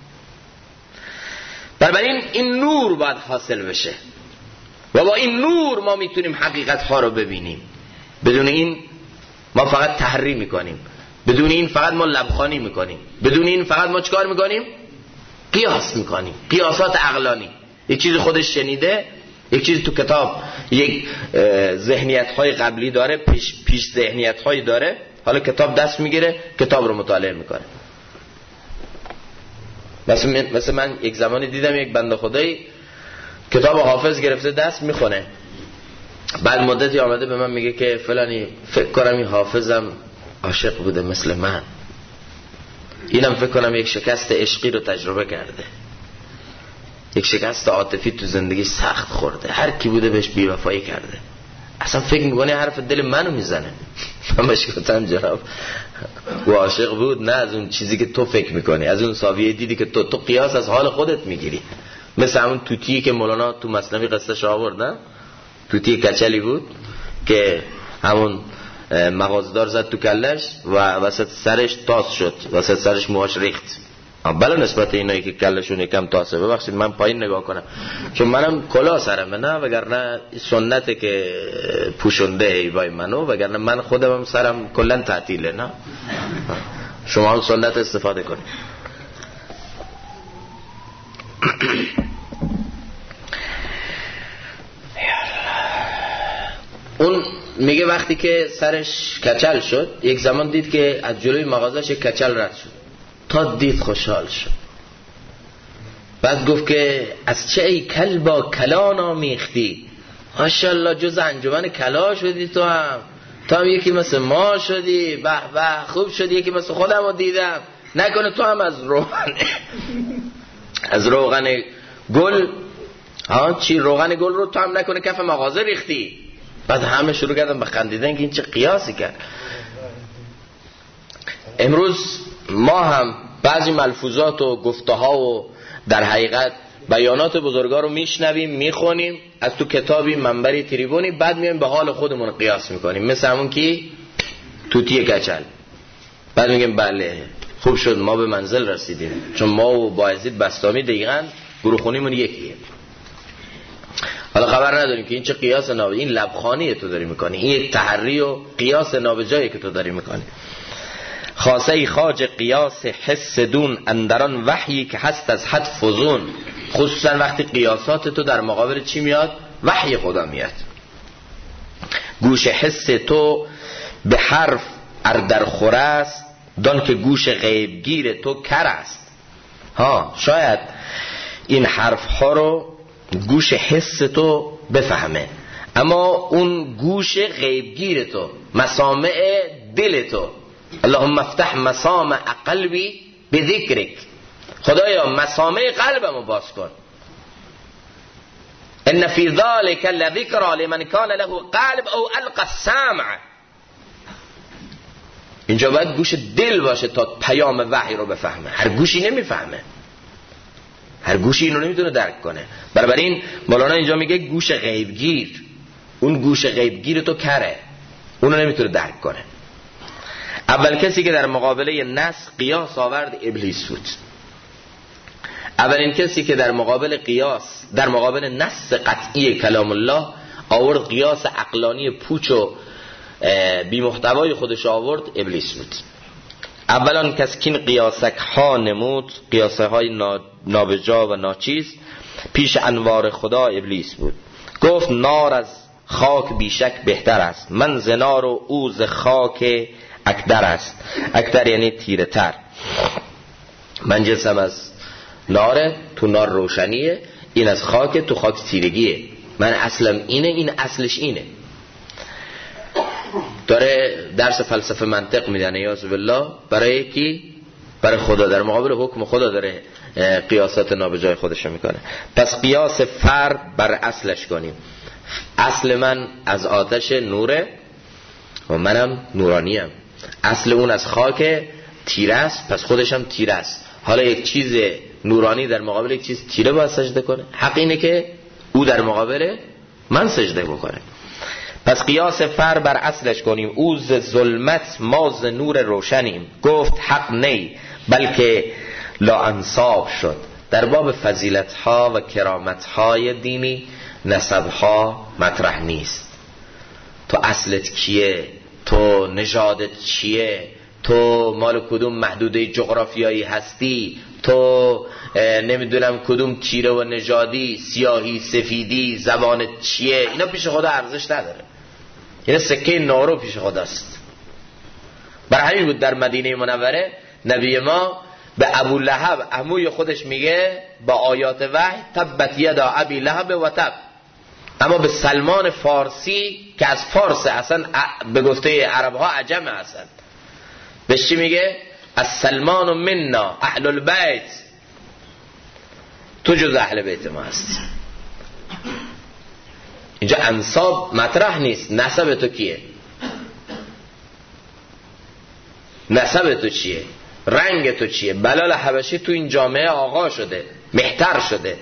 بنابراین این نور باید حاصل بشه و با این نور ما میتونیم حقیقت ها رو ببینیم. بدون این ما فقط تحریم میکنیم، بدون این فقط ما لبخانی میکنیم، بدون این فقط ما چکار میکنیم؟ قیاس میکنیم، قیاسات عقلانی. یک چیز خودش شنیده، یک چیز تو کتاب یک ذهنیت های قبلی داره، پیش ذهنیت هایی داره، حالا کتاب دست میگیره، کتاب رو مطالعه میکنه. مثل من یک زمانی دیدم یک بنده خدایی کتاب حافظ گرفته دست میخونه، بعد مدتی آمده به من میگه که فلانی فکر کنم این حافظم عاشق بوده مثل من، اینم فکر کنم یک شکست عشقی رو تجربه کرده، یک شکست عاطفی تو زندگی سخت خورده، هر کی بوده بهش بی‌وفایی کرده. اصلا فکر میکنه حرف دل منو میزنه. من بهش گفتم جناب او عاشق بود نه از اون چیزی که تو فکر میکنی، از اون زاویه دیدی که تو قیاس از حال خودت میگیری. مثل همون توتیی که مولانا تو مثنوی قصهش آورد، نه توتی کچلی بود که همون مغازه‌دار زد تو کلش و وسط سرش تاس شد، وسط سرش موهاش ریخت. بله نسبت اینایی که کلشون یکم تاسه، ببخشید من پایین نگاه کنم چون منم کلاه سرمه، نه وگرنه سنته که پوشنده ایبای منو، وگرنه من خودم هم سرم کلن تعطیله. نه شما هم سنت استفاده کنید. اون میگه وقتی که سرش کچل شد، یک زمان دید که از جلوی مغازش یک کچل رد شد، تا دید خوشحال شد. بعد گفت که از چه ای کلبا کلان آمیختی، ماشاءالله جز انجمن کلا شدی تو هم یکی مثل ما شدی، به به خوب شدی، یکی مثل خودم رو دیدم، نکنه تو هم از روغن گل روغن گل رو تو هم نکنه کف مغازه ریختی. بعد همه شروع کردن به خندیدن که این چه قیاسی کرد. امروز ما هم بعضی ملفوظات و گفته ها و در حقیقت بیانات بزرگا رو میشنویم، میخونیم از تو کتابی، منبری، تریبونی، بعد میایم به حال خودمون قیاس میکنیم، مثل همون کی توتی کچل. بعد میگیم بله خوب شد ما به منزل رسیدیم، چون ما و بایزید بستامی دقیقاً گروه خونیمون یکیه. حالا خبر نداریم که این چه قیاس نابجایی، این لبخانی تو داری میکنی، این یک تحری و قیاس نابجایی که تو داری میکنی. خاصه خاج قیاس حس دون اندران وحیی که هست از حد فزون. خصوصا وقتی قیاسات تو در مقابل چی میاد؟ وحی خدا میاد. گوش حس تو به حرف اردر خور است، دان که گوش غیبگیر تو کر است. شاید این حرف ها رو گوش حس تو بفهمه، اما اون گوش غیبگیر تو، مسامع دل تو، اللهم افتح مسامع قلبی بذکرک، خدایا مسامع قلبمو باز کن. ان فی ذلک لذکری لمن کان له قلب او القى السمع. اینجا باید گوش دل باشه تا پیام وحی رو بفهمه. هر گوشی نمیفهمه، هر گوشی اینو نمیتونه درک کنه. بنابراین مولانا اینجا میگه گوش غیبگیر، اون گوش غیبگیر تو کره، اونو نمیتونه درک کنه. اول کسی که در مقابله نص قیاس آورد ابلیس بود. اولین کسی که در مقابل قیاس، در مقابل نص قطعی کلام الله آورد قیاس عقلانی پوچ و بی محتوای خودش آورد ابلیس بود. اولان کس کین قیاسک ها نمود، قیاسه های نابجا و ناچیز، پیش انوار خدا ابلیس بود. گفت نار از خاک بیشک بهتر است، من ز نار و او ز خاک اکدر است. اکدر یعنی تیره تر. من جسم از ناره، تو نار روشنیه، این از خاک، تو خاک تیرگیه. من اصلم اینه، این اصلش اینه. داره درس فلسفه منطق میدن یعوذ بالله برای کی؟ برای خدا. در مقابل حکم خدا داره قیاسات نابجای خودش میکنه. پس قیاس فرد بر اصلش کنیم. اصل من از آتش نوره و منم نورانیم. اصل اون از خاک تیره است، پس خودشم تیره است. حالا یک چیز نورانی در مقابل یک چیز تیره باید سجده کنه. حق اینه که او در مقابل من سجده بکنه. پس قیاس فر بر اصلش کنیم، او ز ظلمت ما ز نور روشنیم. گفت حق نی بلکه لا انصاب شد. در باب فضیلت ها و کرامت های دینی نسب ها مطرح نیست. تو اصلت کیه، تو نژادت چیه، تو مال کدوم محدوده جغرافیایی هستی، تو نمیدونم کدوم تیره و نژادی، سیاهی سفیدی، زبانت چیه، اینا پیش خدا ارزش نداره. اینا سکه نارو پیش خداست. برای همین بود در مدینه منوره نبی ما به ابو لهب عموی خودش میگه با آیات وحی تبت یدا ابی لهب و تب، اما به سلمان فارسی که از فارس اصلا به گفته عرب ها عجم هستن، بهش چی میگه؟ از سلمان منا اهل البیت، تو جز اهل بیت ما هستی. اینجا انساب مطرح نیست. نسب تو کیه، نسب تو چیه، رنگ تو چیه. بلال حبشی تو این جامعه آقا شده، مهتر شده،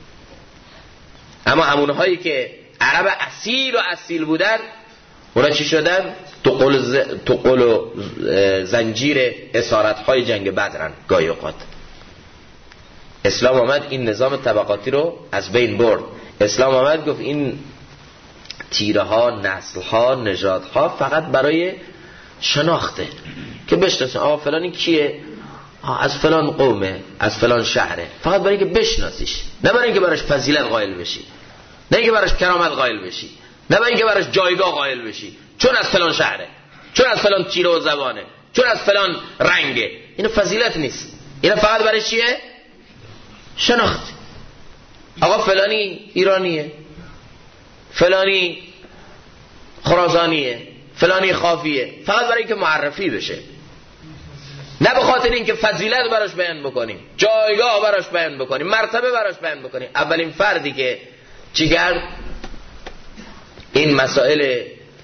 اما همونهایی که عرب اصیل بودن اونا چی شدن؟ تو قل و زنجیر اسارت‌های جنگ بدرن. گاهی اوقات اسلام آمد این نظام طبقاتی رو از بین برد. اسلام آمد گفت این تیره ها، نسل ها، نژاد ها فقط برای شناخته، که بشناسن آقا فلانی کیه، از فلان قومه، از فلان شهره، فقط برای اینکه بشناسیش، نه برای اینکه براش فضیلت قائل بشی، نه اینکه براش کرامت قائل بشی، نه برای اینکه براش جایگاه قائل بشی، چون از فلان شهره، چون از فلان تیره و زبانه، چون از فلان رنگه. اینو فضیلت نیست. اینا فقط برای چیه؟ شناخت. آقا فلانی ایرانیه، فلانی خراسانیه، فلانی خافیه، فقط برای اینکه معرفی بشه، نه به خاطر اینکه فضیلت براش بیان بکنیم، جایگاه براش بیان بکنیم، مرتبه براش بیان بکنیم. اولین فردی که چی کرد؟ این مسائل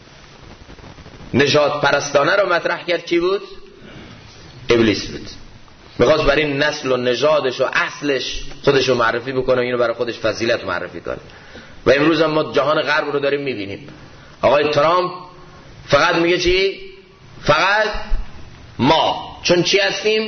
نژاد پرستانه رو مطرح کرد. کی بود؟ ابلیس بود. میخواست برای این نسل و نژادش و اصلش خودش رو معرفی بکنه و اینو برای خودش فضیلت معرفی کنه. و امروز هم ما جهان غرب رو داریم میبینیم. آقای ترامپ فقط میگه چی؟ فقط ما چون چی هستیم؟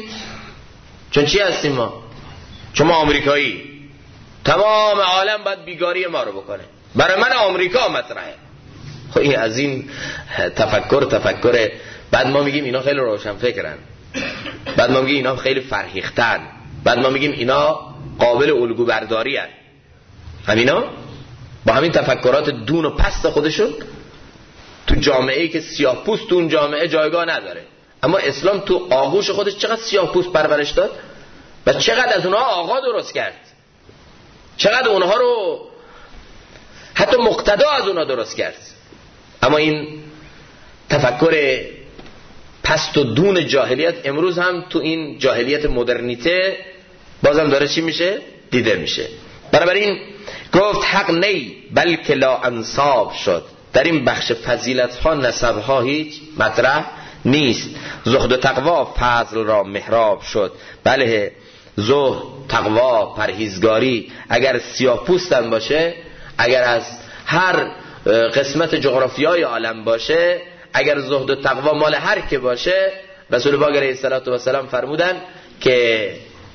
ما چون ما آمریکایی، تمام عالم باید بیگاری ما رو بکنه. برای من آمریکا مطرحه. خب این از این تفکر بعد ما میگیم اینا خیلی روشن فکرن، بعد ما میگیم اینا خیلی فرهیختن، بعد ما میگیم اینا قابل الگو برداری هن. همینا با همین تفکرات دون و پست خودشون تو جامعه‌ای که سیاه پوست تو اون جامعه جایگاه نداره، اما اسلام تو آغوش خودش چقدر سیاه پوست پرورش داد و چقدر از اونها آقا درست کرد، چقدر اونها رو حتی مقتدا از اونها درست کرد. اما این تفکر پست و دون جاهلیت امروز هم تو این جاهلیت مدرنیته بازم داره چی میشه؟ دیده میشه. بنابراین گفت حق نی بلکه لا انصاب شد. در این بخش فضیلت ها نسب ها هیچ مطرح نیست. زهد و تقوا فضل را محراب شد. بله زهد، تقوا، پرهیزگاری اگر سیاه پوستن باشه، اگر از هر قسمت جغرافیای عالم باشه، اگر زهد و تقوا مال هر که باشه، رسول پاک علیه السلام فرمودن که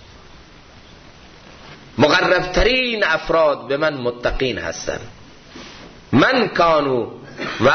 مقربترین افراد به من متقین هستن. من کانو و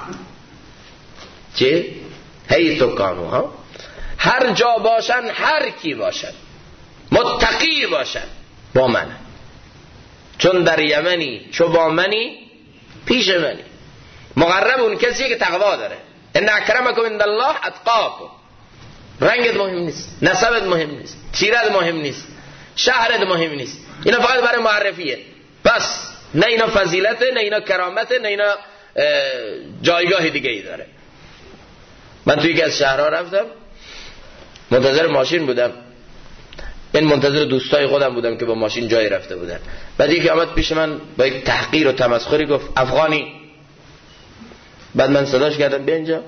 چه؟ حیثو کانو ها، هر جا باشن، هر کی باشن، متقی باشن با من، چون در یمنی چو با منی پیش منی. مقرب اون کسیه که تقوا داره. ان اکرمکم عند الله اتقاکم. رنگت مهم نیست، نسبت مهم نیست، تیرت مهم نیست، شهرت مهم نیست، اینا فقط برای معرفیه بس. نه اینا فضیلته، نه اینا کرامته، نه اینا جایگاه دیگه ای داره. من توی یکی از شهرها رفتم، منتظر ماشین بودم، این منتظر دوستای خودم بودم که با ماشین جایی رفته بودن. بعد یکی آمد پیش من با یک تحقیر و تمسخری گفت افغانی. بعد من صداش کردم بیا اینجا،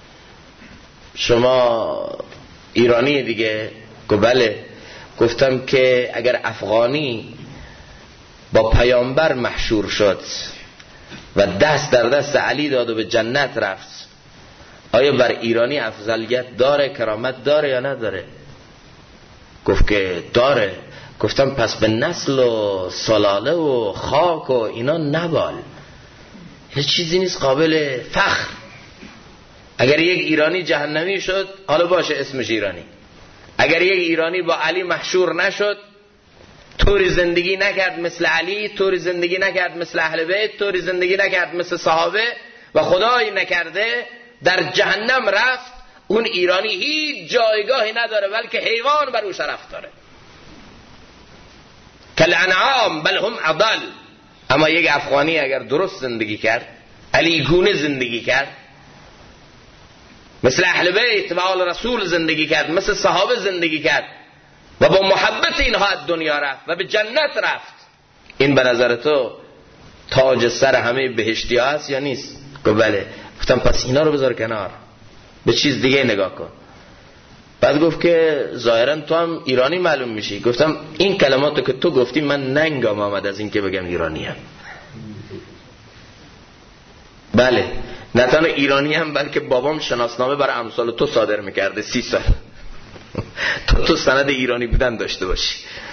شما ایرانی دیگه؟ گفت بله. گفتم که اگر افغانی با پیامبر محشور شد و دست در دست علی داد و به جنت رفت، آیا بر ایرانی افضلیت داره، کرامت داره یا نداره؟ گفت که داره. گفتم پس به نسل و سلاله و خاک و اینا نبال، هیچ چیزی نیست قابل فخر. اگر یک ایرانی جهنمی شد حالا باشه اسمش ایرانی، اگر یک ایرانی با علی محشور نشد، طوری زندگی نکرد مثل علی، طوری زندگی نکرد مثل اهل بیت، طوری زندگی نکرد مثل صحابه و خدایی نکرده در جهنم رفت، اون ایرانی هیچ جایگاهی نداره بلکه حیوان بر او شرف داره. کالانعام بل هم اضل. اما یک افغانی اگر درست زندگی کرد، علی گونه زندگی کرد، مثل اهل بیت و آل رسول زندگی کرد، مثل صحابه زندگی کرد و با محبت اینها از دنیا رفت و به جنت رفت، این به نظر تو تاج سر همه بهشتی ها هست یا نیست؟ گفت بله. گفتم پس اینا رو بذار کنار، به چیز دیگه نگاه کن. بعد گفت که ظاهرا تو هم ایرانی معلوم میشی. گفتم این کلماتو که تو گفتی من ننگم آمد از این که بگم ایرانی هم. بله، نه تنها ایرانی هم بلکه بابام شناسنامه برای امثال تو صادر میکرده 30 سال. تو سند ایرانی بودن داشته باشی.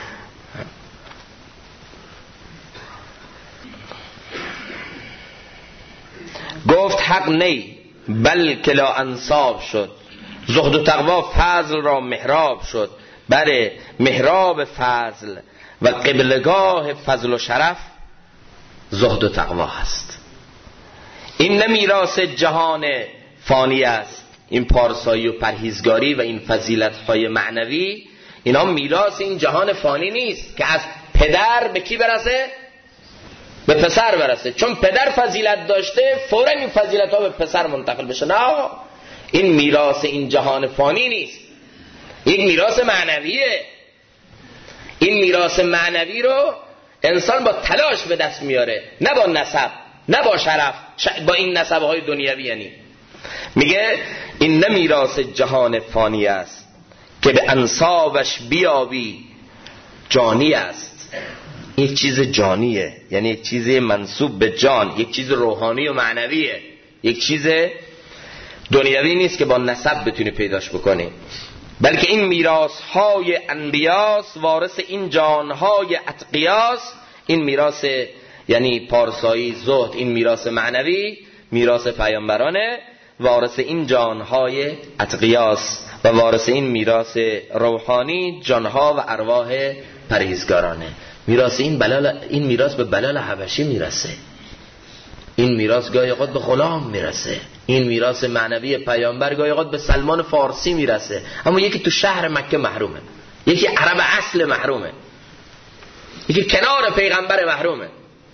گفت حق نی بلکه لا انصاب شد، زهد و تقوا فضل را محراب شد. بله، محراب فضل و قبلگاه فضل و شرف زهد و تقوا هست. این نه میراث جهان فانی است، این پارسایی و پرهیزگاری و این فضیلت‌های معنوی اینا میراث این جهان فانی نیست که از پدر به کی برسه؟ به پسر برسه. چون پدر فضیلت داشته فوراً این فضیلت‌ها به پسر منتقل بشه. نه، این میراث این جهان فانی نیست، این میراث معنویه. این میراث معنوی رو انسان با تلاش به دست میاره، نه با نسب، نه با شرف، با این نسب‌های دنیوی. یعنی میگه این نه میراث جهان فانی است که به انصابش بیابی جانی است. این چیز جانیه، یعنی یک چیز منسوب به جان، یک چیز روحانی و معنویه، یک چیز دنیوی نیست که با نسب بتونی پیداش بکنی. بلکه این میراث‌های انبیاس، وارث این جان‌های اتقیاس. این میراث یعنی پارسایی، زهد، این میراث معنوی میراث پیامبرانه، وارث این جان‌های اتقیاس و وارث این میراث روحانی جان‌ها و ارواح پرهیزگارانه. میراث این میراث به بلال حبشی میرسه، این میراث گاهی اوقات به غلام میرسه، این میراث معنوی پیامبر گاهی اوقات به سلمان فارسی میرسه. اما یکی تو شهر مکه محرومه، یکی عرب اصل محرومه، یکی کنار پیغمبر محرومه،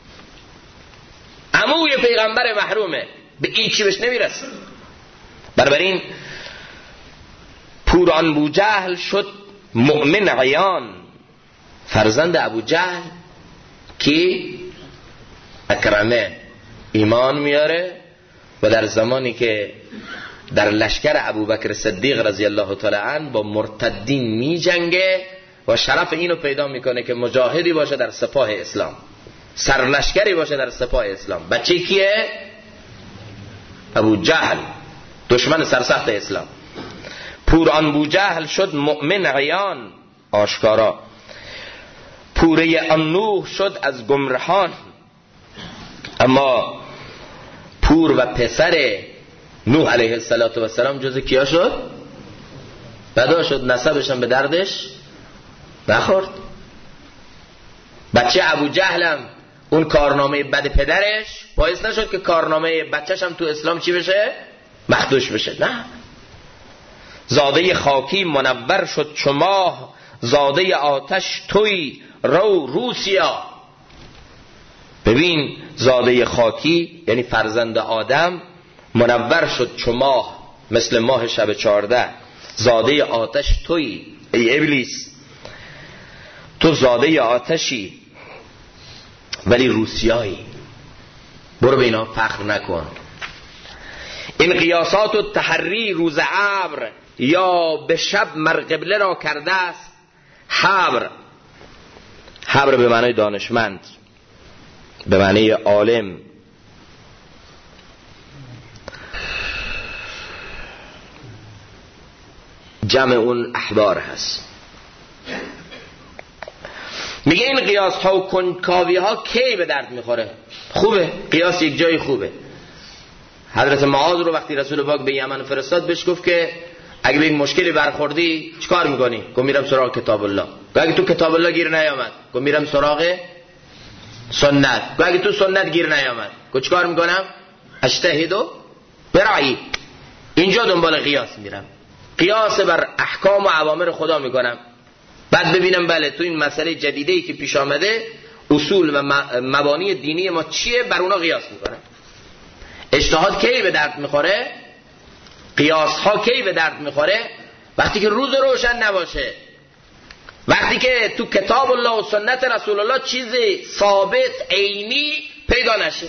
عموی پیغمبر محرومه، به این چی بهش نمیرسه. بنابراین پوران ابوجهل شد مؤمن عیان، فرزند ابوجهل که اکرمه ایمان میاره و در زمانی که در لشکر ابوبکر صدیق رضی الله تعالی عنه با مرتدین می جنگه و شرف اینو پیدا میکنه که مجاهدی باشه در سپاه اسلام، سرلشکری باشه در سپاه اسلام. بچه کیه؟ ابوجهل، دشمن سرسخت اسلام. پوران ابوجهل شد مؤمن عیان، آشکارا. پوره انوح شد از گمرهان. اما پور و پسر نوح علیه السلام جز کیا شد؟ بدا شد، نسبش هم به دردش نخورد. بچه ابوجهل هم اون کارنامه بد پدرش باعث نشد که کارنامه بچهش هم تو اسلام چی بشه؟ مخدوش بشه. نه، زاده خاکی منور شد چو ماه، زاده آتش توی رو روسیا. ببین، زاده خاکی یعنی فرزند آدم، منور شد چو ماه، مثل ماه شب 14. زاده آتش توی، ای ابلیس تو زاده آتشی ولی روسیایی، برو به اینا فخر نکن. این قیاسات و تحری روز ابر، یا به شب مرقبله را کرده است حبر. حبر به معنی دانشمند، به معنی عالم، جمع اون احبار هست. میگه این قیاس ها و کنکاوی ها کی به درد میخوره؟ خوبه، قیاس یک جای خوبه. حضرت معاذ رو وقتی رسول پاک به یمن فرستاد بهش گفت که اگه به این مشکلی برخوردی چیکار میکنی؟ گفت میرم سراغ کتاب الله. گفت اگه تو کتاب الله گیر نیامد؟ گفت میرم سراغ سنت. گفت اگه تو سنت گیر نیامد؟ گفت چیکار میکنم؟ اجتهد برای اینجا دنبال قیاس میرم، قیاس بر احکام و اوامر خدا میکنم، بعد ببینم بله تو این مسئله جدیدی که پیش آمده اصول و مبانی دینی ما چیه، بر اونا قیاس میکنم. اجتهاد کی به درد میخوره؟ قیاس ها کی به درد میخوره؟ وقتی که روز روشن نباشه، وقتی که تو کتاب الله و سنت رسول الله چیزی ثابت عینی پیدا نشه.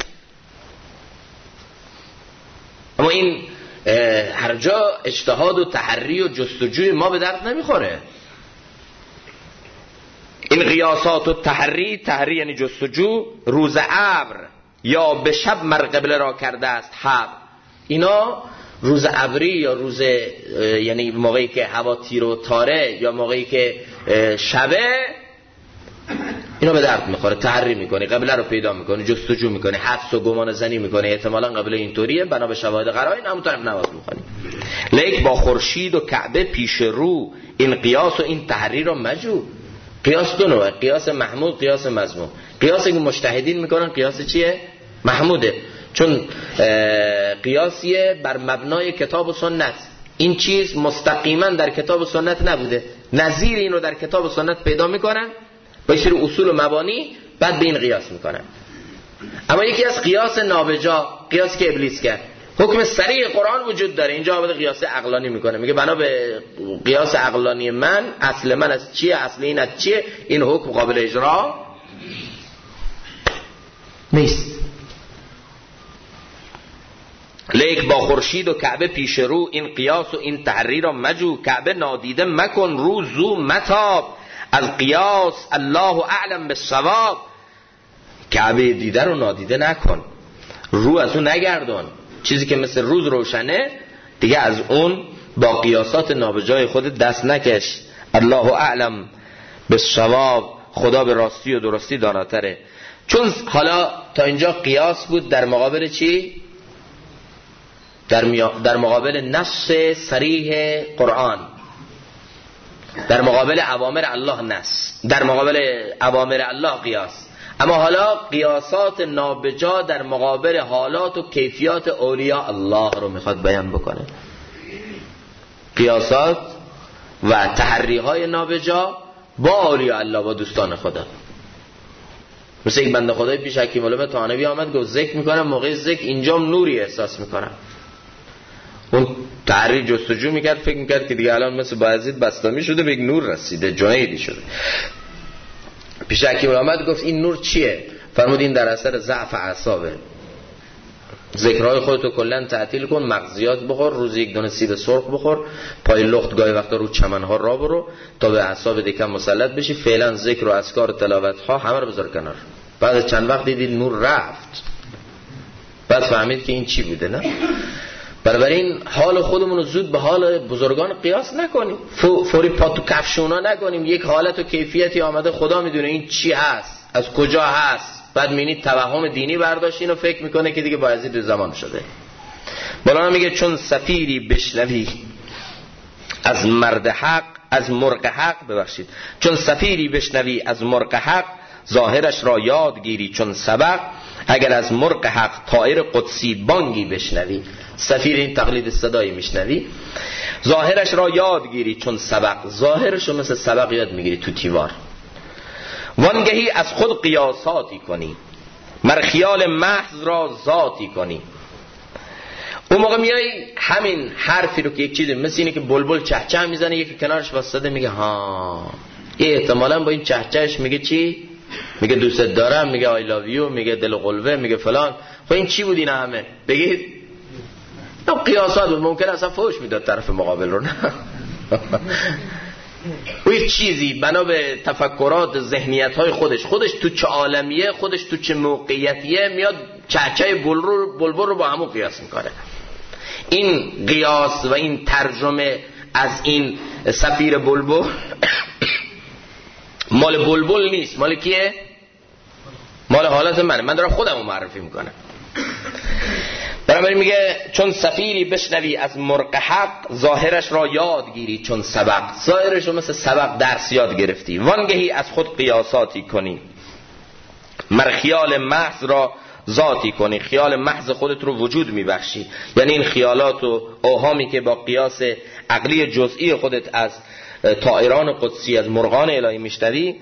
اما این هر جا اجتهاد و تحری و جستجوی ما به درد نمیخوره. این قیاسات و تحری یعنی جستجو، روز ابر یا به شب مر قبله را کرده است حب، اینا روز ابری یا روز یعنی موقعی که هوا تیر و تاره یا موقعی که شبه، اینا به درد میخوره. تحری میکنه، قبله رو پیدا میکنه، جستجو میکنه، حدس و گمان زنی میکنه، احتمالاً قبله اینطوریه، بنا به شواهد قرائن همون طرف نماز میخونه. لیک با خورشید و کعبه پیش رو این قیاس و این تحری رو مجو. قیاس دو نوعه، قیاس محمود، قیاس مذموم. قیاسی که مجتهدین میکنن قیاس چیه؟ محموده، چون قیاسیه بر مبنای کتاب و سنت. این چیز مستقیما در کتاب و سنت نبوده، نظیر این رو در کتاب و سنت پیدا میکنن با سری اصول و مبانی، بعد به این قیاس میکنن. اما یکی از قیاس نابجا، قیاسی که ابلیس کرد، حکم صریح قرآن وجود داره، اینجا عابد قیاس عقلانی میکنه، میگه بنا به قیاس عقلانی من اصل من از چیه، اصل این از چیه، این حکم قابل اجرا نیست. لیک با خورشید و کعبه پیش رو این قیاس و این تحری را مجو. کعبه نادیده مکن، رو زو متاب، از قیاس الله اعلم بالصواب. کعبه دیده رو نادیده نکن، رو از اون نگردون، چیزی که مثل روز روشنه دیگه از اون با قیاسات نابجای خود دست نکش. الله اعلم بالصواب، خدا به راستی و درستی داناتره. چون حالا تا اینجا قیاس بود در مقابل چی؟ در مقابل نص صریح قرآن، در مقابل اوامر الله نص، در مقابل اوامر الله قیاس. اما حالا قیاسات نابجا در مقابل حالات و کیفیات اولیاء الله رو میخواد بیان بکنه. قیاسات و تحریهای نابجا با اولیاء الله، با دوستان خدا. مثل یک بنده خدای پیش حکیم علامه طحانوی آمد گفت ذکر میکنم، موقع ذکر اینجام نوری احساس میکنم. اون تحری جستجو میکرد، فکر میکرد که دیگه الان مثل بایزید بستامی شده، به یک نور رسیده، جنیدی شده. پیش حکیم علامه گفت این نور چیه؟ فرمود این در اثر ضعف اعصابه. ذکرهای خودتو کلا تعطیل کن، مغزیات بخور، روزی یک دونه سیب سرخ بخور، پای لخت گاهی وقتا رو چمنها را برو تا به اعصاب دیگه مسلط بشی. فعلا ذکر و اذکار و تلاوت ها همه رو بذار کنار. بعد چند وقت دید نور رفت، بعد فهمید که این چی بوده. نه بنابراین حال خودمون رو زود به حال بزرگان قیاس نکنیم، فوری پا تو کفشونا نکنیم. یک حالت و کیفیتی آمده، خدا میدونه این چی هست، از کجا هست، بعد میبینید توهم دینی برداشتین و فکر میکنه که دیگه بایزید زمان شده. مولانا میگه چون صفیری بشنوی از مرد حق، از مرغ حق ببخشید، چون صفیری بشنوی از مرغ حق، ظاهرش را یاد گیری چون سبق. اگر از مرغ حق طائر قدسی بانگی بشنوی، صفیر این تقلید صدایی میشنوی، ظاهرش را یاد گیری چون سبق، ظاهرش رو مثل سبق یاد میگیری تو تیوار. وانگهی از خود قیاساتی کنی، مر خیال محض را ذاتی کنی. اون موقع میای همین حرفی رو که یک چیزی مثل اینه که بلبل چهچه میزنه، یکی کنارش واسطه میگه ها، این احتمالاً با این چهچهش میگه چی؟ میگه دوست دارم، میگه آی لاو یو، میگه دل و قلبه، میگه فلان. خب این چی بود اینا همه؟ بگید نه قیاسات بود، ممکن اصلا فوش میداد طرف مقابل رو. نه و یک چیزی بنا به تفکرات ذهنیت های خودش تو چه عالمیه، خودش تو چه موقعیتیه، میاد چهچه بلبل رو با همون قیاس میکنه. این قیاس و این ترجمه از این صفیر بلبل مال بلبل نیست، مال کیه؟ مال حالت من دارم خودم رو معرفی میکنم. برای میگه چون صفیری بشنوی از مرغ حق، ظاهرش را یاد گیری چون سبق. ظاهرش رو مثل سبق درس یاد گرفتی. وانگهی از خود قیاساتی کنی، مر خیال محض را ذاتی کنی. خیال محض خودت رو وجود میبخشی، یعنی این خیالات و اوهامی که با قیاس عقلی جزئی خودت از طائران قدسی، از مرغان الهی میشنوی،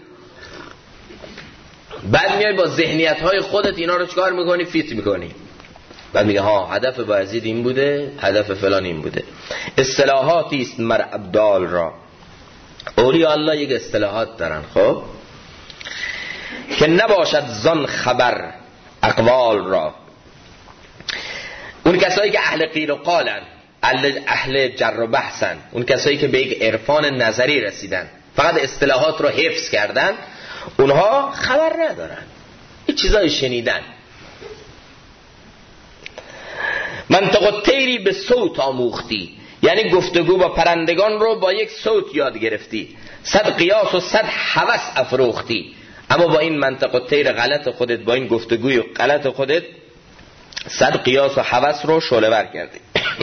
بعد میای با ذهنیت‌های خودت اینا رو چکار میکنی؟ فیت میکنی. بعد میگه ها هدف بایزید این بوده، هدف فلان این بوده. اصطلاحاتی است مر ابدال را. اولیاء الله یک اصطلاحات دارن خب که نباشد زان خبر اقوال را. اون کسایی که اهل قیل و قالن، اهل جر و بحثن، اون کسایی که به یک عرفان نظری رسیدن، فقط اصطلاحات رو حفظ کردن، اونها خبر ندارن، این چیزای شنیدن. منطق الطیری به صوت آموختی، یعنی گفتگو با پرندگان رو با یک صوت یاد گرفتی. 100 قیاس و 100 هوس افروختی، اما با این منطق الطیر غلط خودت، با این گفتگوی غلط خودت 100 قیاس و هوس رو شعله‌ور کردی.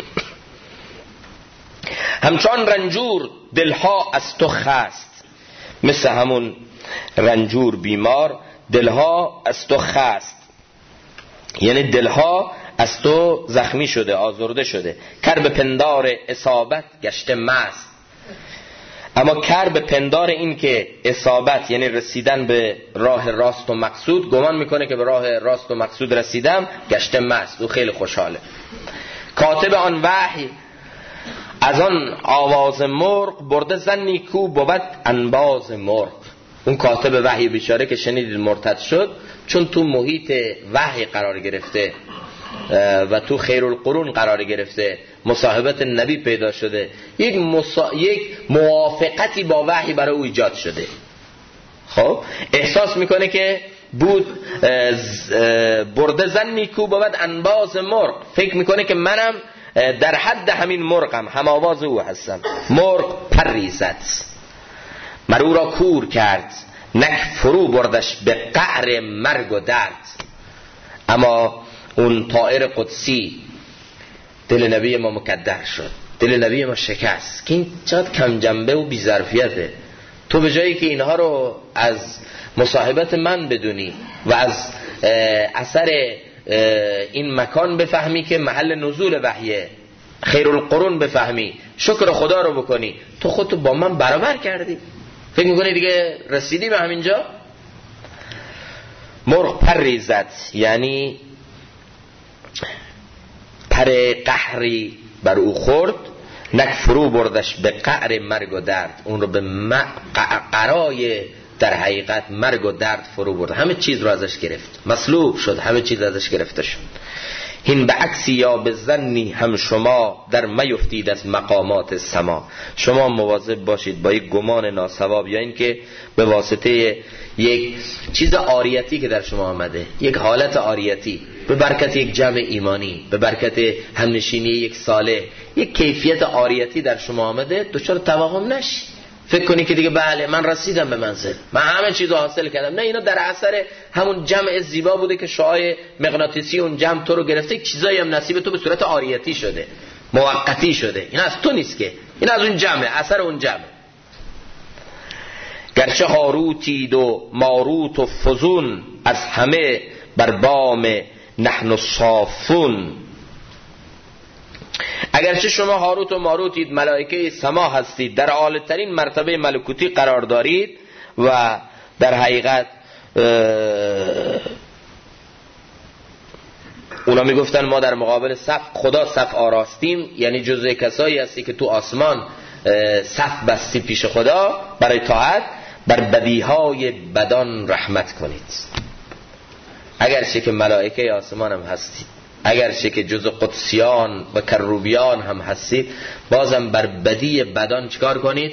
همچون رنجور دلها از تو خست، مثل همون رنجور بیمار دلها از تو خست، یعنی دلها از تو زخمی شده، آزرده شده. کرب پندار اصابت گشته مست، اما کرب پندار این که اصابت یعنی رسیدن به راه راست و مقصود، گمان میکنه که به راه راست و مقصود رسیدم، گشته مست، او خیلی خوشحاله. کاتب آن وحی از آن آواز مرغ، برده زنی کو بود انباز مرغ. اون کاتب وحی بیچاره که شنیدید مرتد شد، چون تو محیط وحی قرار گرفته و تو خیر القرون قرار گرفته، مصاحبت نبی پیدا شده، یک موافقتی با وحی برای او ایجاد شده. خب احساس میکنه که بود برده زنی کو بود انباز مرغ، فکر میکنه که منم در حد همین مرغم، هم آواز او هستم. مرغ پری زد، مرو را کور کرد، نک فرو بردش به قعر مرگ و درد. اما اون طائر قدسی دل نبی ما مکدر شد، دل نبی ما شکست که این چقدر کم جنبه و بی‌ظرفیته. تو به جایی که اینها رو از مصاحبت من بدونی و از اثر این مکان بفهمی که محل نزول وحیه، خیر القرون بفهمی، شکر خدا رو بکنی، تو خودتو با من برابر کردی، فکر میکنی دیگه رسیدی به همینجا. مرغ پری زد، یعنی پر قهری بر او خورد، نک فرو بردش به قعر مرگ و درد. اون رو به قرای در حقیقت مرگ و درد فرو برد، همه چیز رو ازش گرفت، مصلوب شد، همه چیز ازش گرفته شد. هین به عکسی یا به ظنی هم شما، در میفتید از مقامات سما. شما مواظب باشید با یک گمان ناصواب، یا این که به واسطه یک چیز عاریتی که در شما آمده، یک حالت عاریتی، به برکت یک جمع ایمانی، به برکت همنشینی یک صالح، یک کیفیت عاریتی در شما آمده، دچار توهم نشی، فکر کنی که دیگه بله من رسیدم به منزل، من همه چیزو حاصل کردم. نه، اینا در اثر همون جمع زیبا بوده که شعاع مغناطیسی اون جمع تو رو گرفته، چیزایی هم نصیب تو به صورت عاریتی شده، موقتی شده. این از تو نیست که، این از اون جمع، اثر اون جمع. گرچه هاروتید و ماروت و فزون، از همه بر بام نحن صافون. اگرچه شما هاروت و ماروتید، ملائکه سما هستید، در عالی ترین مرتبه ملکوتی قرار دارید و در حقیقت اونا میگفتن ما در مقابل صف خدا صف آراستیم، یعنی جزء کسایی هستی که تو آسمان صف بستی پیش خدا برای طاعت، بر بدیهای بدان رحمت کنید. اگرچه که ملائکه آسمان هم هستید، اگرچه که جزء قدسیان و کروبیان هم هستید، بازم بر بدی بدان چکار کنید؟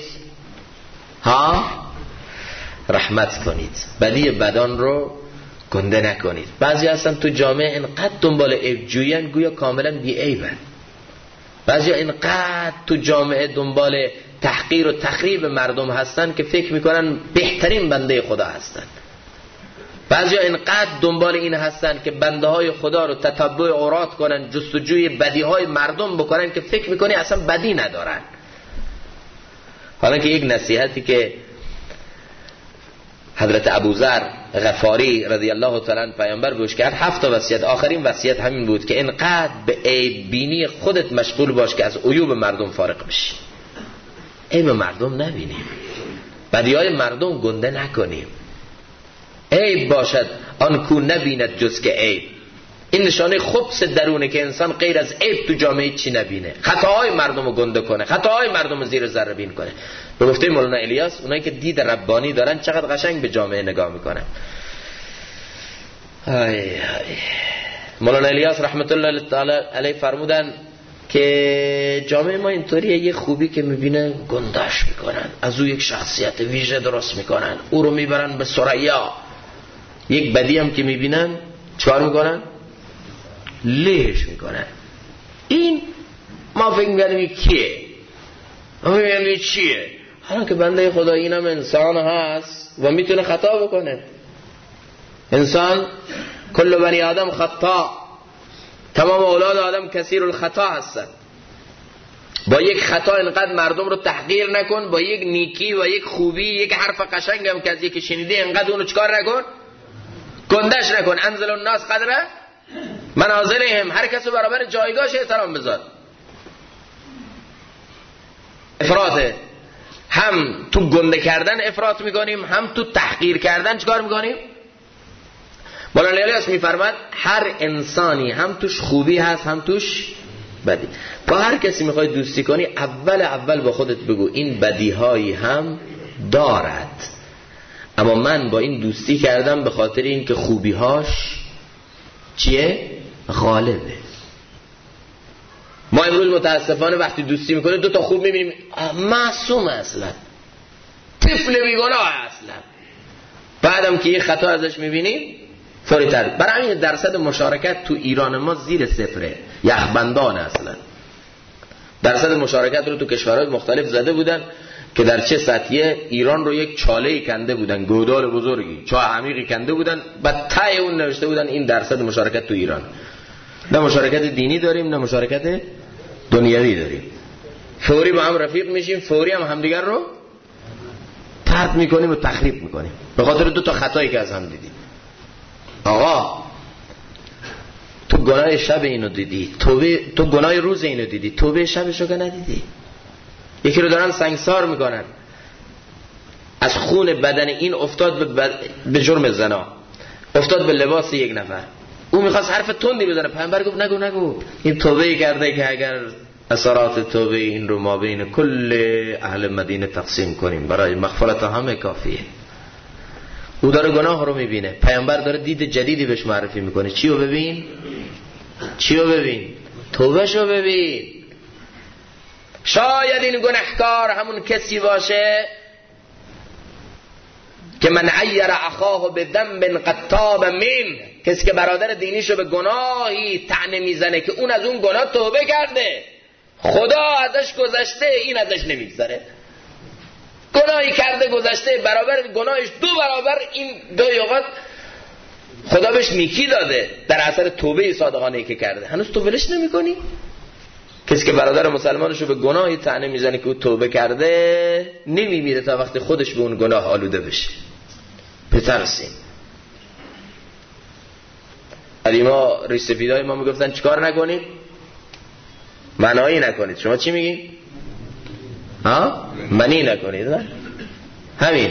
رحمت کنید، بدی بدان رو گنده نکنید. بعضی هستن تو جامعه اینقدر دنبال عیب جویان، گویا کاملا بی عیبن، بعضیا اینقدر تو جامعه دنبال تحقیر و تخریب مردم هستن که فکر میکنن بهترین بنده خدا هستن. بعضیا اینقدر دنبال این هستن که بنده های خدا رو تتبع عورات کنن، جستجوی بدی های مردم بکنن که فکر میکنی اصلا بدی ندارن. حالا که یک نصیحتی که حضرت ابوذر غفاری رضی الله تعالی عنه پیامبر بهش کرد، 7 وصیت، آخرین وصیت همین بود که اینقدر به عیب بینی خودت مشغول باش که از عیوب مردم فارغ بشی. عیب مردم نبینیم، بدیهای مردم گنده نکنیم. عیب باشد آن کو نبیند جز که عیب. این نشانه خبث درونه که انسان غیر از عیب تو جامعه چی نبینه. خطاهای مردم رو گنده کنه، خطاهای مردم رو زیر ذره بین کنه. به گفته مولانا الیاس، اونایی که دید ربانی دارن چقدر قشنگ به جامعه نگاه میکنن. مولانا الیاس رحمت الله تعالی علیه فرمودن که جامعه ما اینطوریه، یه خوبی که میبینه گندش میکنن، از او یک شخصیت ویژه درست میکنن، او رو میبرن به ثریا. یک بدی هم که میبینن چکار میکنن؟ لیش میکنن. این ما فکر میکنیم کیه؟ ما میگیم چیه؟ حالا که بنده خدا اینم انسان هست و میتونه خطا بکنه. انسان کل بنی آدم خطا، تمام اولاد آدم کثیر الخطا هستن. با یک خطا اینقدر مردم رو تحقیر نکن، با یک نیکی و یک خوبی، یک حرف قشنگ هم که از یکی شنیده اینقدر اونو چکار نکن، گندش نکن. انزل الناس قدره منازلهم، هر کس برابر جایگاهش احترام بذار. افراطه، هم تو گنده کردن افراط میکنیم، هم تو تحقیر کردن چکار میکنیم. مولانا الیاس میفرماد هر انسانی هم توش خوبی هست هم توش بدی. با هر کسی میخوای دوستی کنی اول با خودت بگو این بدی هایی هم دارد، اما من با این دوستی کردم به خاطر این که خوبی هاش چیه؟ غالبه. ما امروز متاسفانه وقتی دوستی میکنیم 2 تا خوب میبینیم، معصوم اصلا، طفل بیگناه اصلا، بعدم که یه خطا ازش میبینیم فوری تر. برای همین درصد مشارکت تو ایران ما زیر 0، یخبندان اصلا. درصد مشارکت رو تو کشورهای مختلف زده بودن که در چه سطحیه ایران رو یک چاله‌ای کنده بودن، گودال بزرگی، چاه عمیقی کنده بودن، بعد ته اون نوشته بودن این درصد مشارکت تو ایران. نه مشارکت دینی داریم نه مشارکت دنیوی داریم. فوری با هم رفیق میشیم، فوری هم همدیگر رو طرد میکنیم و تخریب میکنیم به خاطر 2 تا خطایی که از هم دیدیم. آقا تو گناه شب اینو دیدی، تو گناه روز اینو دیدی، توبه شبشو که ندیدی. یکی رو دارن سنگسار میکنن، از خون بدن این افتاد به جرم زنا، افتاد به لباس یک نفر. او میخواست حرف تندی بزنه، پیامبر گفت نگو این توبه کرده که اگر اثرات توبه این رو ما بین کل اهل مدینه تقسیم کنیم برای مغفرت همه کافیه. او داره گناه رو میبینه، پیامبر داره دید جدیدی بهش معرفی میکنه. چی رو ببین؟ توبه شو ببین. شاید این گناهکار همون کسی باشه که من عیر اخاه به ذنب قد تاب من، کسی که برادر دینیشو به گناهی طعنه میزنه که اون از اون گناه توبه کرده، خدا ازش گذشته، این ازش نمیگذره. گناهی کرده گذشته، برابر گناهش 2 برابر این گاهی اوقات خدا بهش نیکی داده در اثر توبه صادقانه‌ای که کرده. هنوز تو ولش نمی‌کنی؟ کسی که برادر مسلمانشو به گناهی طعنه میزنه که او توبه کرده نمیمیره تا وقتی خودش به اون گناه آلوده بشه. بترسیم. علیما ریسفیدای ما میگفتن چیکار نکنید؟ منایی نکنید. شما چی میگی؟ منی نکنید. نه؟ همین.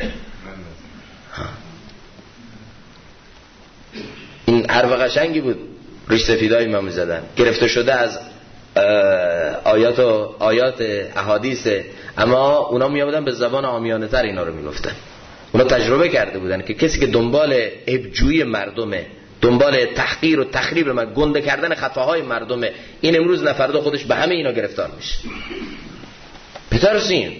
این حرف قشنگی بود ریسفیدای ما میزدن، گرفته شده از آیات احادیث، اما اونا میامدن به زبان عامیانه تر اینا رو میگفتن. اونا تجربه کرده بودن که کسی که دنبال عیبجویی مردمه، دنبال تحقیر و تخریب گنده کردن خطاهای مردمه، این امروز نفردا خودش به همه اینا گرفتار میشه. بترسیم